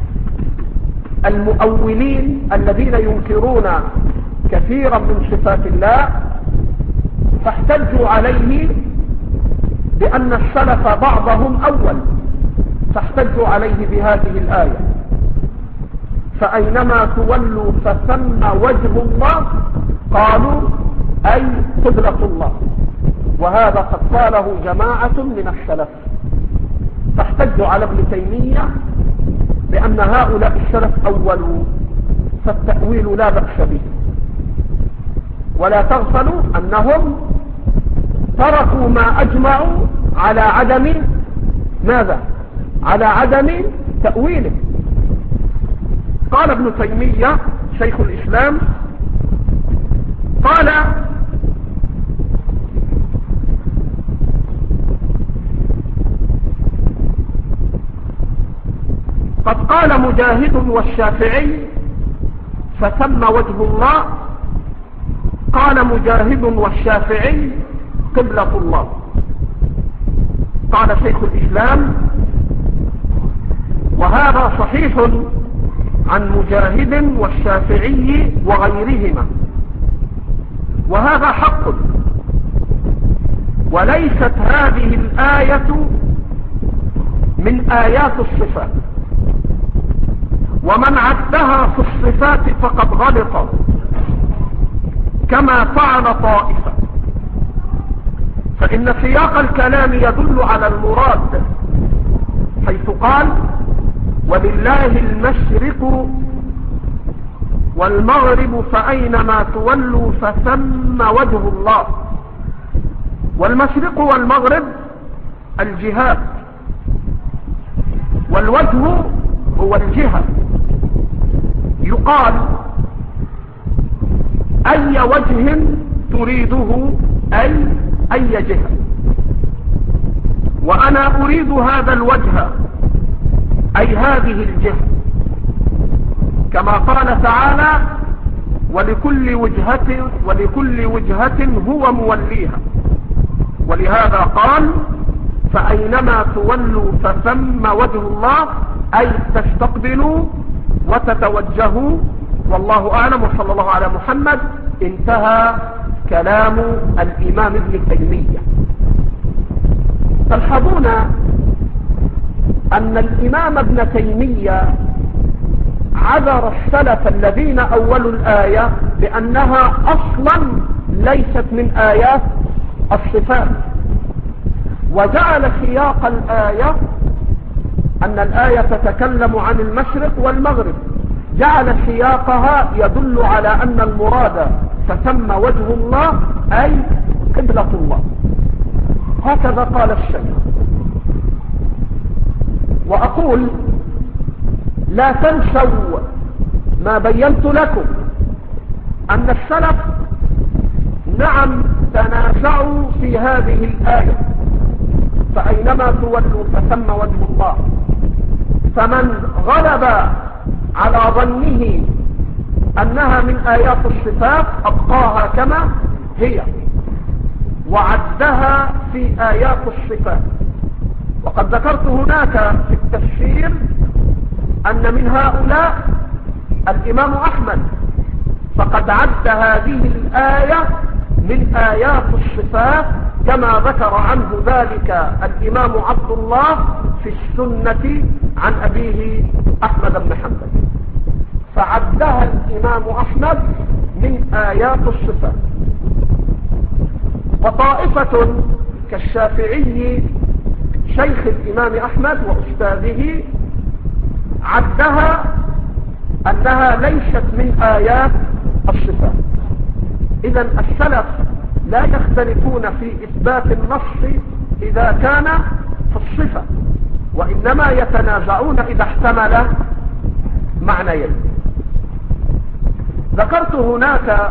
المؤولين الذين ينكرون كثيرا من صفات الله، فاحتجوا عليه بأن السلف بعضهم أول، فاحتجوا عليه بهذه الآية: فأينما تولوا فثم وجه الله، قالوا أي قدرة الله. وهذا قد قاله جماعة من السلف، واحتجوا على ابن تيمية بأن هؤلاء السلف أولوا، فالتأويل لا بأس به. ولا تغفلوا أنهم تركوا ما أجمعوا على عدم ماذا؟ على عدم تأويله. قال ابن تيمية شيخ الإسلام قال: قد قال مجاهد والشافعي فثم وجه الله. قال مجاهد والشافعي قبلة الله. قال شيخ الإسلام: وهذا صحيح عن مجاهد والشافعي وغيرهما، وهذا حق. وليست هذه الآية من آيات الصفات، ومن عدها في الصفات فقد غلط كما فعل طائفة، فإن سياق الكلام يدل على المراد، حيث قال: ولله المشرق والمغرب فأينما تولوا فثم وجه الله. والمشرق والمغرب الجهات، والوجه هو الجهة. يقال: أي وجه تريده، أي أي جهة، وأنا أريد هذا الوجه، أي هذه الجهة، كما قال تعالى: ولكل وجهة ولكل وجهة هو موليها. ولهذا قال: فأينما تولوا فثم وجه الله، أي تستقبلوا وتتوجهوا. والله أعلم، وصلى الله على محمد. انتهى كلام الإمام ابن تيمية. تلحظون أن الإمام ابن تيمية عذر السلف الذين أولوا الآية بأنها أصلا ليست من آيات الصفات، وجعل سياق الآية أن الآية تتكلم عن المشرق والمغرب، جعل سياقها يدل على أن المراد فثم وجه الله أي قبلة الله. هكذا قال الشيخ. وأقول: لا تنسوا ما بينت لكم أن السلف نعم تنازعوا في هذه الآية، فأينما تولوا فثم وجه الله. فمن غلب على ظنه أنها من آيات الصفات أبقاها كما هي، وعدها في آيات الصفات. وقد ذكرت هناك في التفسير أن من هؤلاء الإمام أحمد، فقد عد هذه الآية من آيات الصفات، كما ذكر عنه ذلك الإمام عبد الله في السنة عن أبيه أحمد بن حنبل، فعدها الإمام أحمد من آيات الصفات. وطائفة كالشافعي شيخ الإمام أحمد وأستاذه عدها أنها ليست من آيات الصفات. إذن السلف لا يختلفون في إثبات النص إذا كان في الصفة، وإنما يتنازعون إذا احتمل معنيين. ذكرت هناك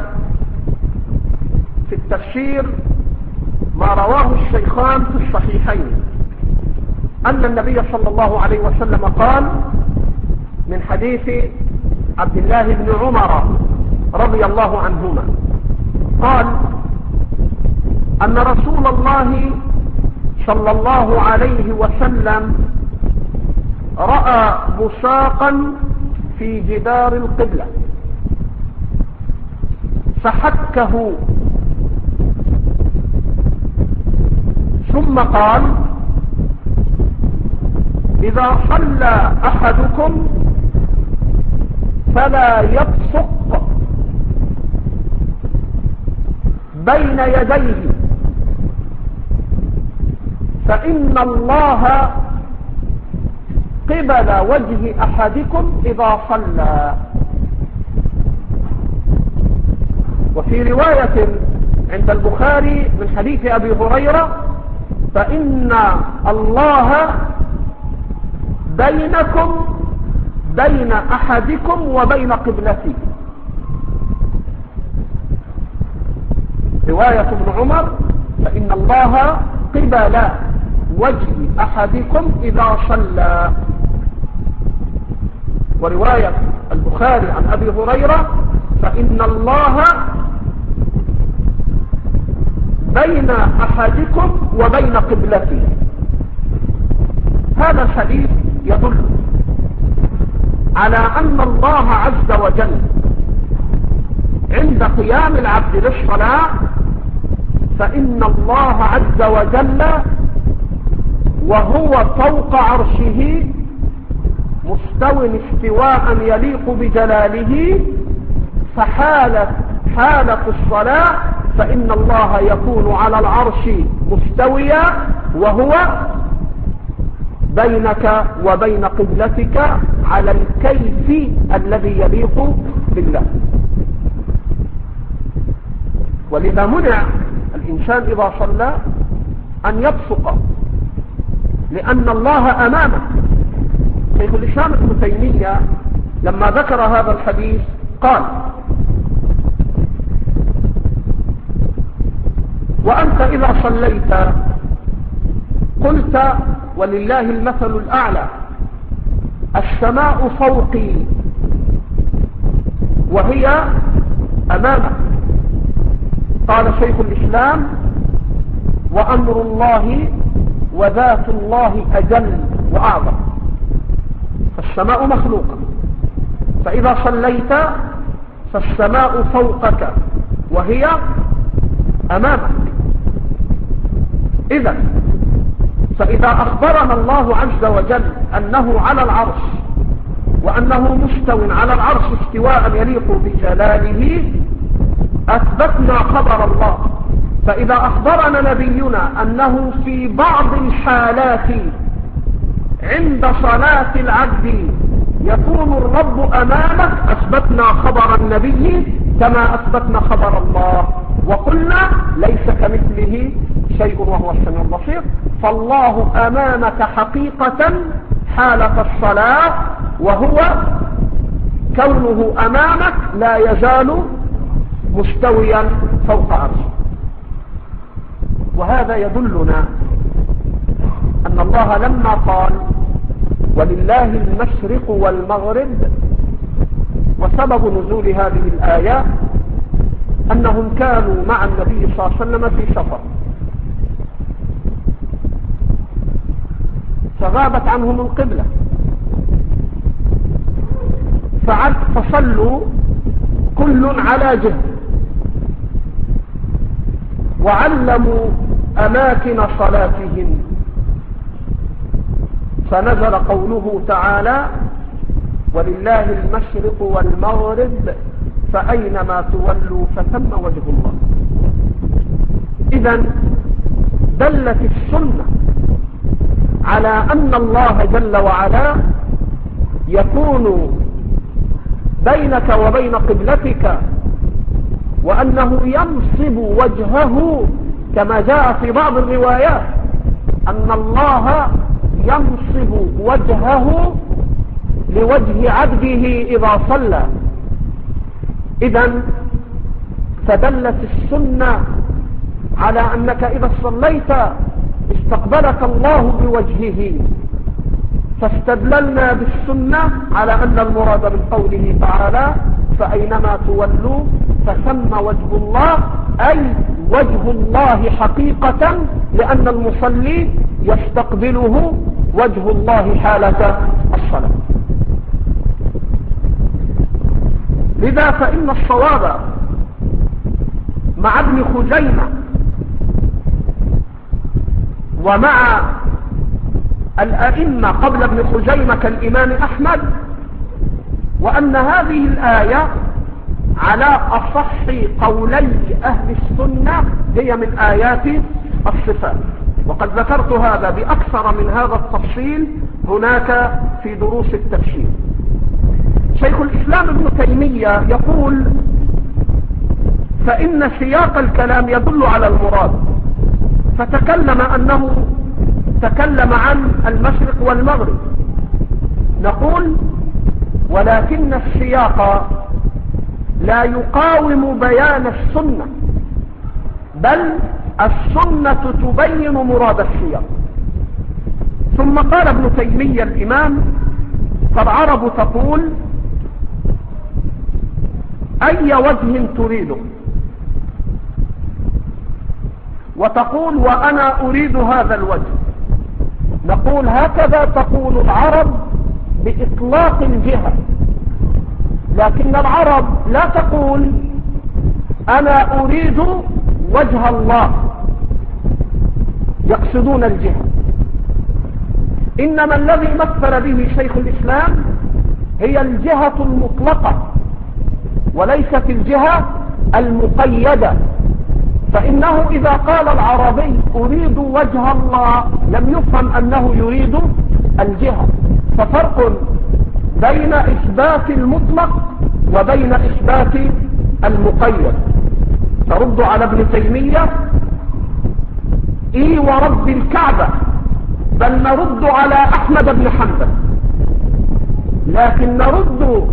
في التفسير ما رواه الشيخان في الصحيحين أن النبي صلى الله عليه وسلم قال من حديث عبد الله بن عمر رضي الله عنهما، قال أن رسول الله صلى الله عليه وسلم رأى بصاقا في جدار القبلة فحكه، ثم قال: إذا صلى أحدكم فلا يبصق بين يديه، فإن الله قبل وجه أحدكم إذا صلى. وفي رواية عند البخاري من حديث أبي هريرة: فإن الله بينكم بين أحدكم وبين قبلته. رواية ابن عمر: فإن الله قبل وجه أحدكم إذا صلى. ورواية البخاري عن أبي هريرة: فإن الله بين أحدكم وبين قبلته. هذا الحديث يدل على أن الله عز وجل عند قيام العبد للصلاة فإن الله عز وجل وهو فوق عرشه مستو استواء يليق بجلاله، فحالة حالة الصلاة فإن الله يكون على العرش مستويا وهو بينك وبين قبلتك على الكيف الذي يليق بالله. ولذا منع الإنسان إذا صلى أن يبصق، لأن الله أمامه. شيخ الإسلام ابن تيمية لما ذكر هذا الحديث قال: وأنت إذا صليت قلت ولله المثل الأعلى: السماء فوقي وهي أمامك. قال شيخ الإسلام: وأمر الله وذات الله أجل وأعظم. فالسماء مخلوقة، فإذا صليت فالسماء فوقك وهي أمامك. إذن فإذا أخبرنا الله عز وجل أنه على العرش وأنه مستو على العرش استواء يليق بجلاله أثبتنا خبر الله. فإذا أخبرنا نبينا أنه في بعض الحالات عند صلاة العبد يكون الرب أمامك أثبتنا خبر النبي كما أثبتنا خبر الله، وقلنا ليس كمثله شيء وهو السميع البصير. فالله أمامك حقيقة حالة الصلاة، وهو كونه أمامك لا يزال مستويا فوق عرشه. وهذا يدلنا أن الله لما قال ولله المشرق والمغرب، وسبب نزول هذه الآيات أنهم كانوا مع النبي صلى الله عليه وسلم في سفر، فغابت عنهم القبلة، فصلوا كل على جهة وعلموا أماكن صلاتهم، فنزل قوله تعالى: ولله المشرق والمغرب فأينما تولوا فثم وجه الله. إذن دلت السنة على أن الله جل وعلا يكون بينك وبين قبلتك، وأنه ينصب وجهه كما جاء في بعض الروايات أن الله ينصب وجهه لوجه عبده إذا صلى. إذن فدلت السنة على أنك إذا صليت استقبلك الله بوجهه، فاستدللنا بالسنة على أن المراد من قوله تعالى: فأينما تولوا فثم وجه الله، أي وجه الله حقيقة، لأن المصلي يستقبله وجه الله حالة الصلاة. لذا فإن الصواب مع ابن خزيمة ومع الأئمة قبل ابن خزيمة كالإمام أحمد، وأن هذه الآية على أصح قولي أهل السنة هي من آيات الصفات. وقد ذكرت هذا بأكثر من هذا التفصيل هناك في دروس التفسير. شيخ الإسلام ابن تيمية يقول فإن سياق الكلام يدل على المراد، فتكلم أنه تكلم عن المشرق والمغرب. نقول ولكن السياق لا يقاوم بيان السنة، بل السنة تبين مراد السياق. ثم قال ابن تيمية الإمام فالعرب تقول أي وجه تريده، وتقول وأنا أريد هذا الوجه. نقول هكذا تقول العرب بإطلاق الجهة، لكن العرب لا تقول أنا أريد وجه الله، يقصدون الجهة. إنما الذي مثل به شيخ الإسلام هي الجهة المطلقة وليست الجهة المقيدة. فإنه إذا قال العربي أريد وجه الله لم يفهم أنه يريد الجهة. ففرق بين إثبات المطلق وبين إثبات المقيد. نرد على ابن تيمية إي ورب الكعبة، بل نرد على أحمد بن حنبل، لكن نرد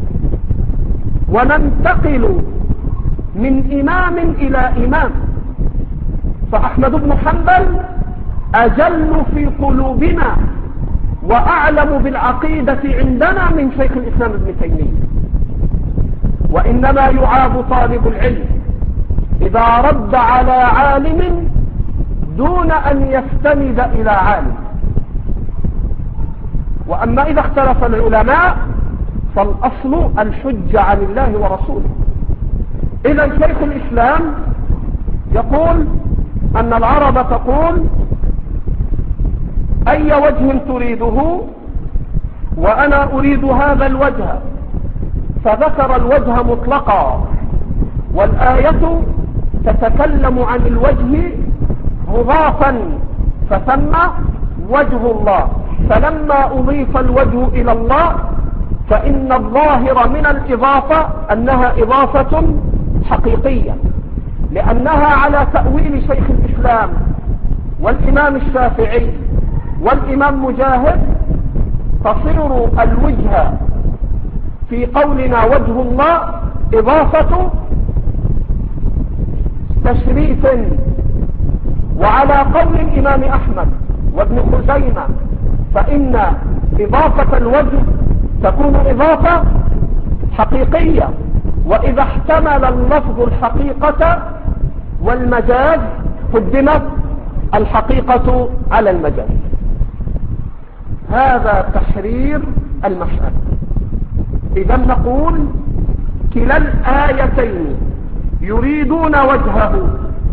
وننتقل من إمام إلى إمام. فأحمد بن حنبل أجل في قلوبنا وأعلم بالعقيدة عندنا من شيخ الإسلام ابن تيمية. وإنما يعاب طالب العلم إذا رد على عالم دون أن يستند إلى عالم. وأما إذا اختلف العلماء فالأصل الحجة عن الله ورسوله. إذا شيخ الإسلام يقول أن العرب تقول أي وجه تريده وأنا أريد هذا الوجه، فذكر الوجه مطلقا، والآية تتكلم عن الوجه مضافا فثم وجه الله. فلما أضيف الوجه إلى الله فإن الظاهر من الإضافة أنها إضافة حقيقية، لأنها على تأويل شيخ الإسلام والإمام الشافعي والإمام مجاهد تصير الوجه في قولنا وجه الله إضافة تشريف. وعلى قول الإمام أحمد وابن خزيمة فإن إضافة الوجه تكون إضافة حقيقية، وإذا احتمل اللفظ الحقيقة والمجاز قدمت الحقيقة على المجاز. هذا تحرير المسألة. إذا نقول كلا الآيتين يريدون وجهه،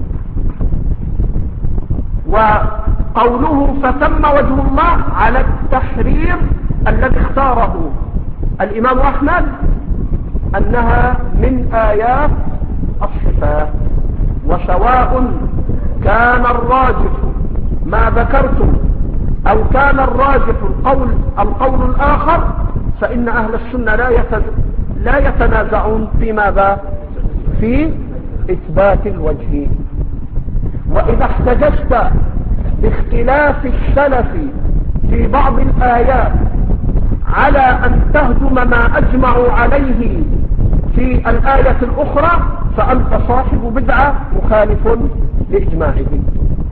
وقوله فثم وجه الله على التحرير الذي اختاره الإمام أحمد أنها من آيات الصفات. وسواء كان الراجح ما ذكرتم أو كان الراجح القول القول الآخر، فإن أهل السنة لا لا يتنازعون في ماذا؟ في إثبات الوجه. وإذا احتججت باختلاف السلف في بعض الآيات على أن تهدم ما أجمعوا عليه في الآية الأخرى فأنت صاحب بدعة مخالف لإجماعهم.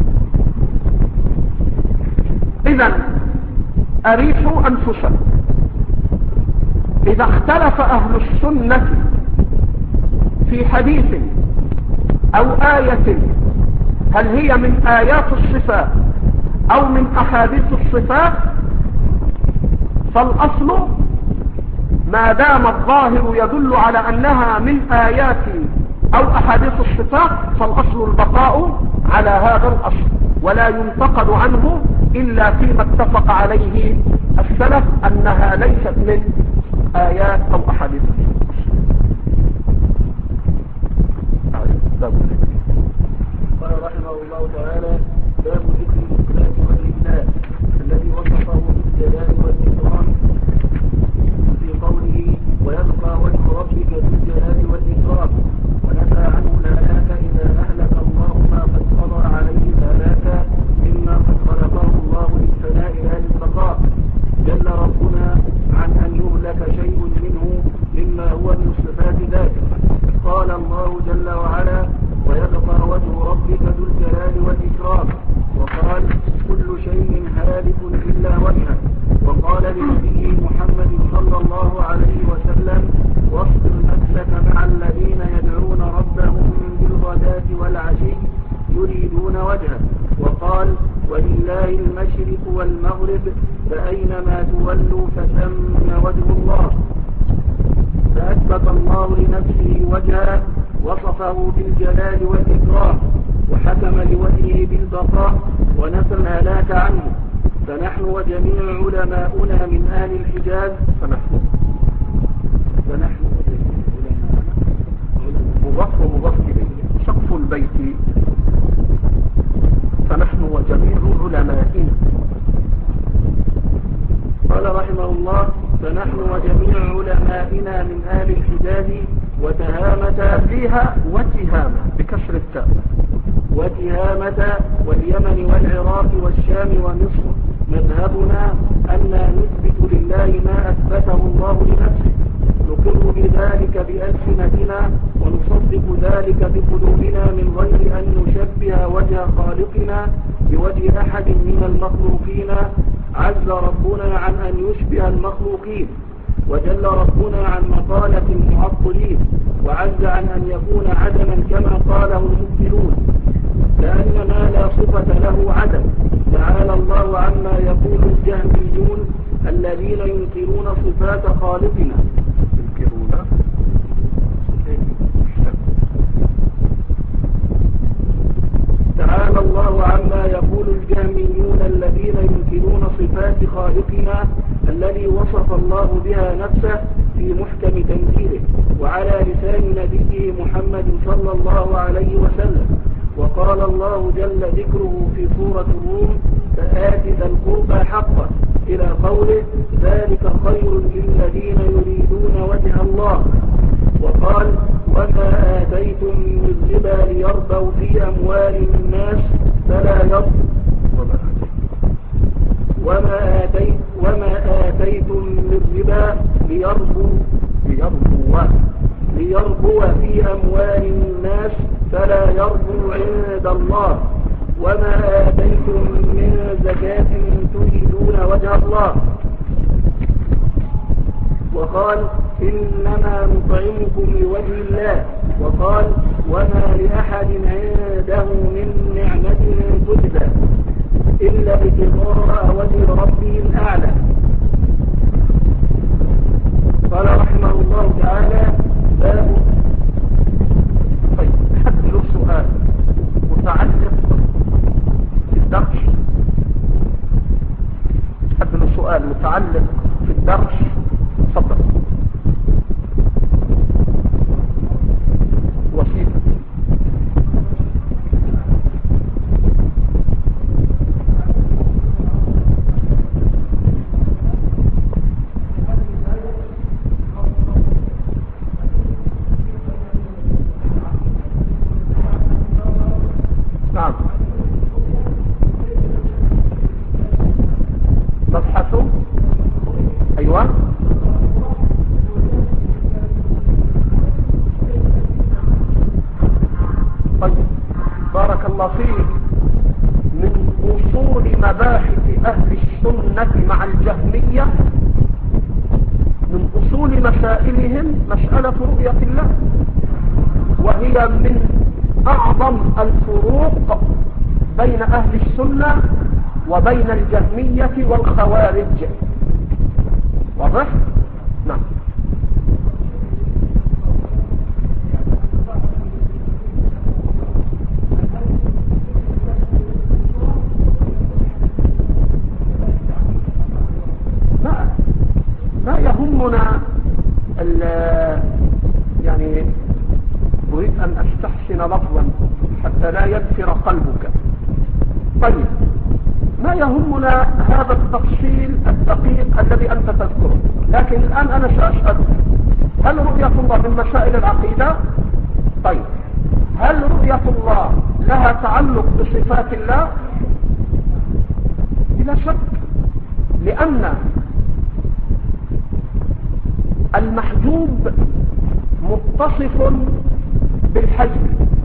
إذن أريحوا أنفسكم. إذا اختلف أهل السنة في حديث أو آية هل هي من آيات الصفات أو من أحاديث الصفات، فالأصل ما دام الظاهر يدل على أنها من آيات أو أحاديث الصفات فالأصل البقاء على هذا الأصل، ولا ينتقل عنه إلا فيما اتفق عليه السلف أنها ليست من آيات أو أحاديث الصفات. قال رحمه الله تعالى: باب ذكر إثبات وجه الله الذي وصفه بالجلال والمغرب فأينما تولوا فثم وجه الله. فأثبت الله لنفسه وجها وصفه بالجلال والإكرام وحكم لوجهه بالبقاء ونفى الهلاك عنه. فنحن وجميع علماؤنا من أهل الحجاز فنحن فنحن مضاف ومضاف إليه سقف البيت. فنحن وجميع علمائنا. قال رحمه الله فنحن وجميع علمائنا من أهل الحجاز وتهامة فيها وتهامة بكسر التاء وتهامة واليمن والعراق والشام ومصر مذهبنا أن نثبت لله ما أثبته الله لنفسه نقر بذلك بألسنتنا ونصدق ذلك بقلوبنا من غير أن نشبه وجه خالقنا بوجه أحد من المخلوقين. عز ربنا عن أن يشبه المخلوقين وجل ربنا عن مقالة المعطلين وعز عن أن يكون عدما كما قاله المبطلون لأن ما لا صفة له عدم. تعالى الله عما يقول الجهميون الذين ينكرون صفات خالقنا ينكرون تعالى الله عما يقول الجهميون الذين ينكرون صفات خالقنا الذي وصف الله بها نفسه في محكم تنزيله وعلى لسان نبيه محمد صلى الله عليه وسلم. وقال الله جل ذكره في سورة الروم فآت ذا القربى حقه إلى قوله ذلك خير للذين يريدون وجه الله. وقال وما آتيتم من ربا ليربوا في أموال الناس فلا يربوا وما آتيت وما آتيتم من ربا ليربوا ليربوا ليربوا في أموال الناس فلا يربو عند الله وما آتيتم من زكاة تريدون وجه الله. وقال إنما نطعمكم لوجه الله. وقال وما لأحد عنده من نعمة تجزى إلا ابتغاء وجه ربه الأعلى. قال رحمه الله تعالى باب. طيب حد له سؤال متعلق في الدرس حد له سؤال متعلق في الدرس تفضل. وسيلة نعم تبحثوا أيوة طيب بارك الله فيك. من أصول مباحث أهل السنة مع الجهمية من أصول مسائلهم مسألة رؤية الله وهي من أعظم الفروق بين أهل السنة وبين الجهمية والخوارج. واضح؟ نعم لا لا يهمنا يعني أريد أن أستحسن لفظا حتى لا ينفر قلبك. طيب ما يهمنا هذا التفصيل الدقيق الذي أنت تذكره، لكن الآن أنا سأسألك هل رؤية الله من مسائل العقيدة؟ طيب هل رؤية الله لها تعلق بصفات الله؟ بلا شك، لأن المحجوب متصف بالحجب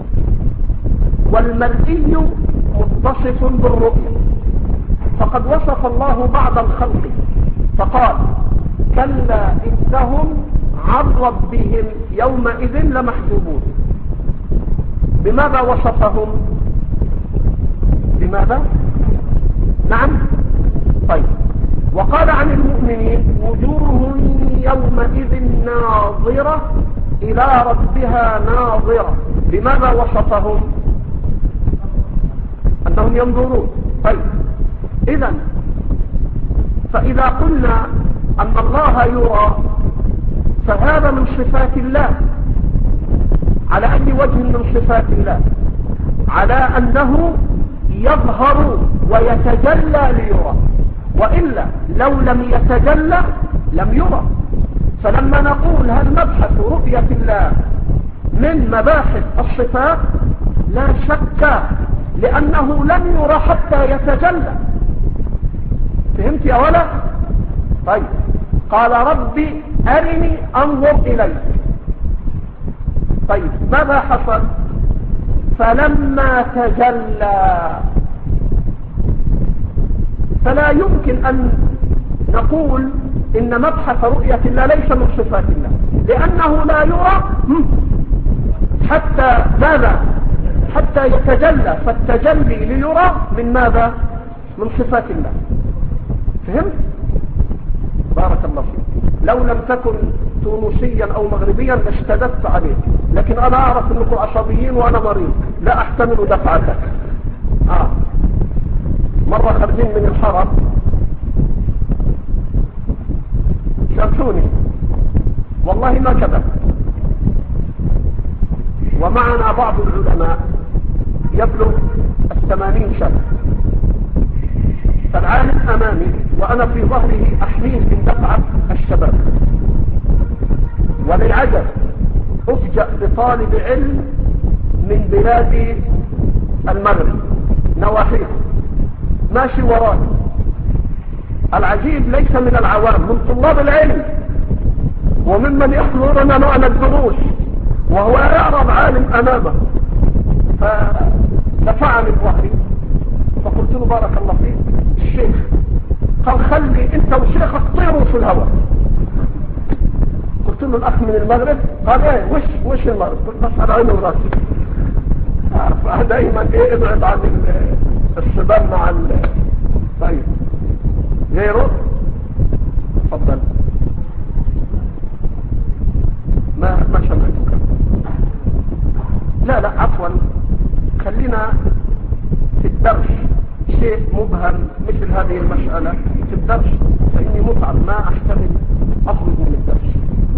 والمرئي متصف بالرؤية. فقد وصف الله بعض الخلق فقال كلا إنهم عن ربهم يومئذ لمحجوبون. بماذا وصفهم؟ بماذا؟ نعم طيب، وقال عن المؤمنين وجوه يومئذ ناظرة إلى ربها ناظرة. بماذا وصفهم؟ أنهم ينظرون. طيب، إذن فإذا قلنا أن الله يرى فهذا من صفات الله. على أي وجه من صفات الله؟ على أنه يظهر ويتجلى ليرى، وإلا لو لم يتجلى لم يرى. فلما نقول هل مبحث رؤية الله من مباحث الصفات؟ لا شك، لأنه لم يرى حتى يتجلى. فهمت يا ولد؟ طيب، قال ربي أرني أنظر إليك. طيب، ماذا حصل؟ فلما تجلى. فلا يمكن أن نقول إن مبحث رؤية الله ليس من صفات الله، لأنه لا يرى حتى ماذا؟ حتى يتجلى. فالتجلي ليرى من ماذا؟ من صفات الله. فهمت؟ بارك الله فيك. لو لم تكن تونسيا أو مغربيا لاشتددت عليك، لكن أنا أعرف أنكم عصبيين وأنا مريض لا أحتمل دفعتك. آه. مرة خارجين من الحرم شمسوني، والله ما كذب، ومعنا بعض العلماء يبلغ الثمانين سنة، فالعالم أمامي وأنا في ظهره أحميه من دفعة الشباب. وللعجب أفجأ بطالب علم من بلاد المغرب نواحيه ماشي وراي. العجيب ليس من العوام، من طلاب العلم وممن يحضرنا معنا الدروس، وهو يعرض عالم أمامه. فدفعني بظهري فقلت له بارك الله فيك الشيخ. قال خلي انت وشيخك طيروا في الهواء. قلت له الاخ من المغرب؟ قال ايه وش وش المغرب؟ قلت بس على عيني وراسي. فدايما ايه ابعد عن الشباب مع ال... طيب غيره تفضل. ما ما سمعتك. لا لا عفوا، خلينا في الدرس شيء مبهم مثل هذه المسألة في الدرس، فإني متعب ما أحتمل أخرج من الدرس.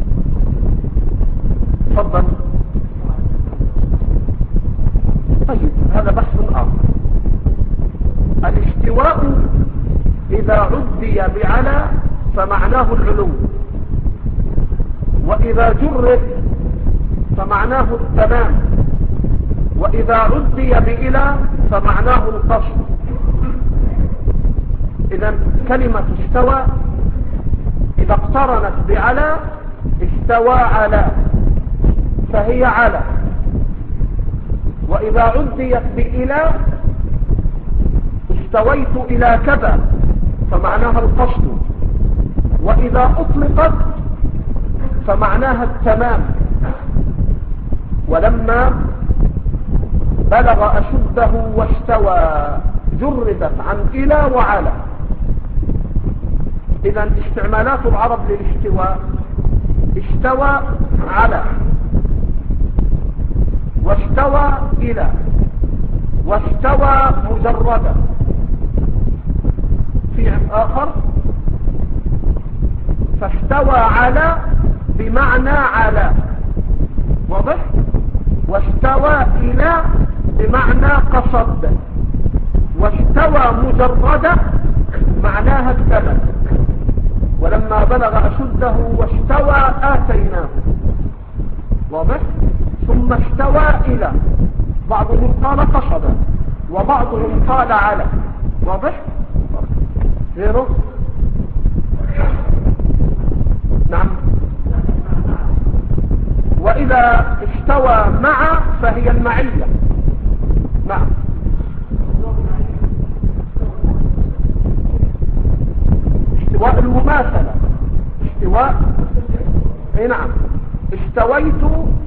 تفضل. طيب، هذا بحث آخر. الاستواء إذا عدي بعلى فمعناه العلو، وإذا جرد فمعناه التمام، وإذا عدي بإلى فمعناه القصد. إذا كلمة استوى إذا اقترنت بعلى استوى على فهي على، وإذا عديت بإلى استويت إلى كذا فمعناها القصد، وإذا أطلقت فمعناها التمام. ولما بلغ أشده واستوى جردت عن إلى وعلى. إذا استعمالات العرب للاستواء: استوى على، واستوى إلى، واستوى مجردا. في آخر فاستوى على بمعنى على، واضح؟ واستوى إلى بمعنى قصد، واستوى مجردا معناها الثبت. ولما بلغ أشده واستوى آتيناه، واضح؟ ثم استوى إلى، بعضهم قال قصد وبعضهم قال على، واضح؟ غيره؟ نعم. وإذا استوى مع فهي المعية. نعم. استواء المماثلة، استواء، اي نعم. استويت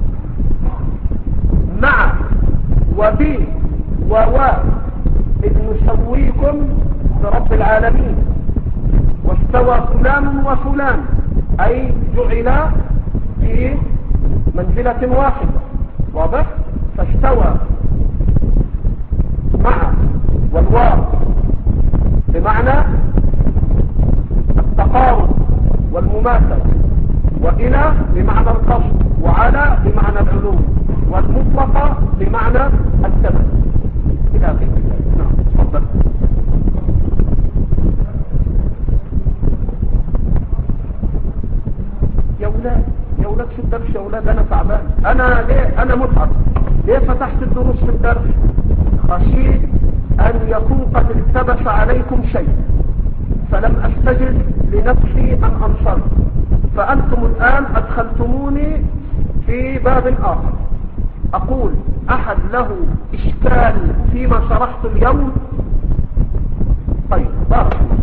مع وبي ووا إذ نسويكم برب العالمين. واستوى فلان وفلان أي جعل في منزلة واحدة، واضح؟ فاستوى مع والواو بمعنى التقارب والمماثلة، وإلى بمعنى القصد، وعلى بمعنى العلو، والمطلقة بمعنى الثبت إلى غير ذلك. نعم تفضل. يا ولاد يا ولاد في الدرس يا ولاد، أنا تعبان، أنا ليه أنا متعب، ليه فتحت الدروس في الدرس؟ خشيت أن يكون قد التبس عليكم شيء، فلم أستجد لنفسي أن أنصرف، فأنتم الآن أدخلتموني في باب آخر. أقول أحد له إشكال فيما شرحت اليوم؟ طيب بارك الله.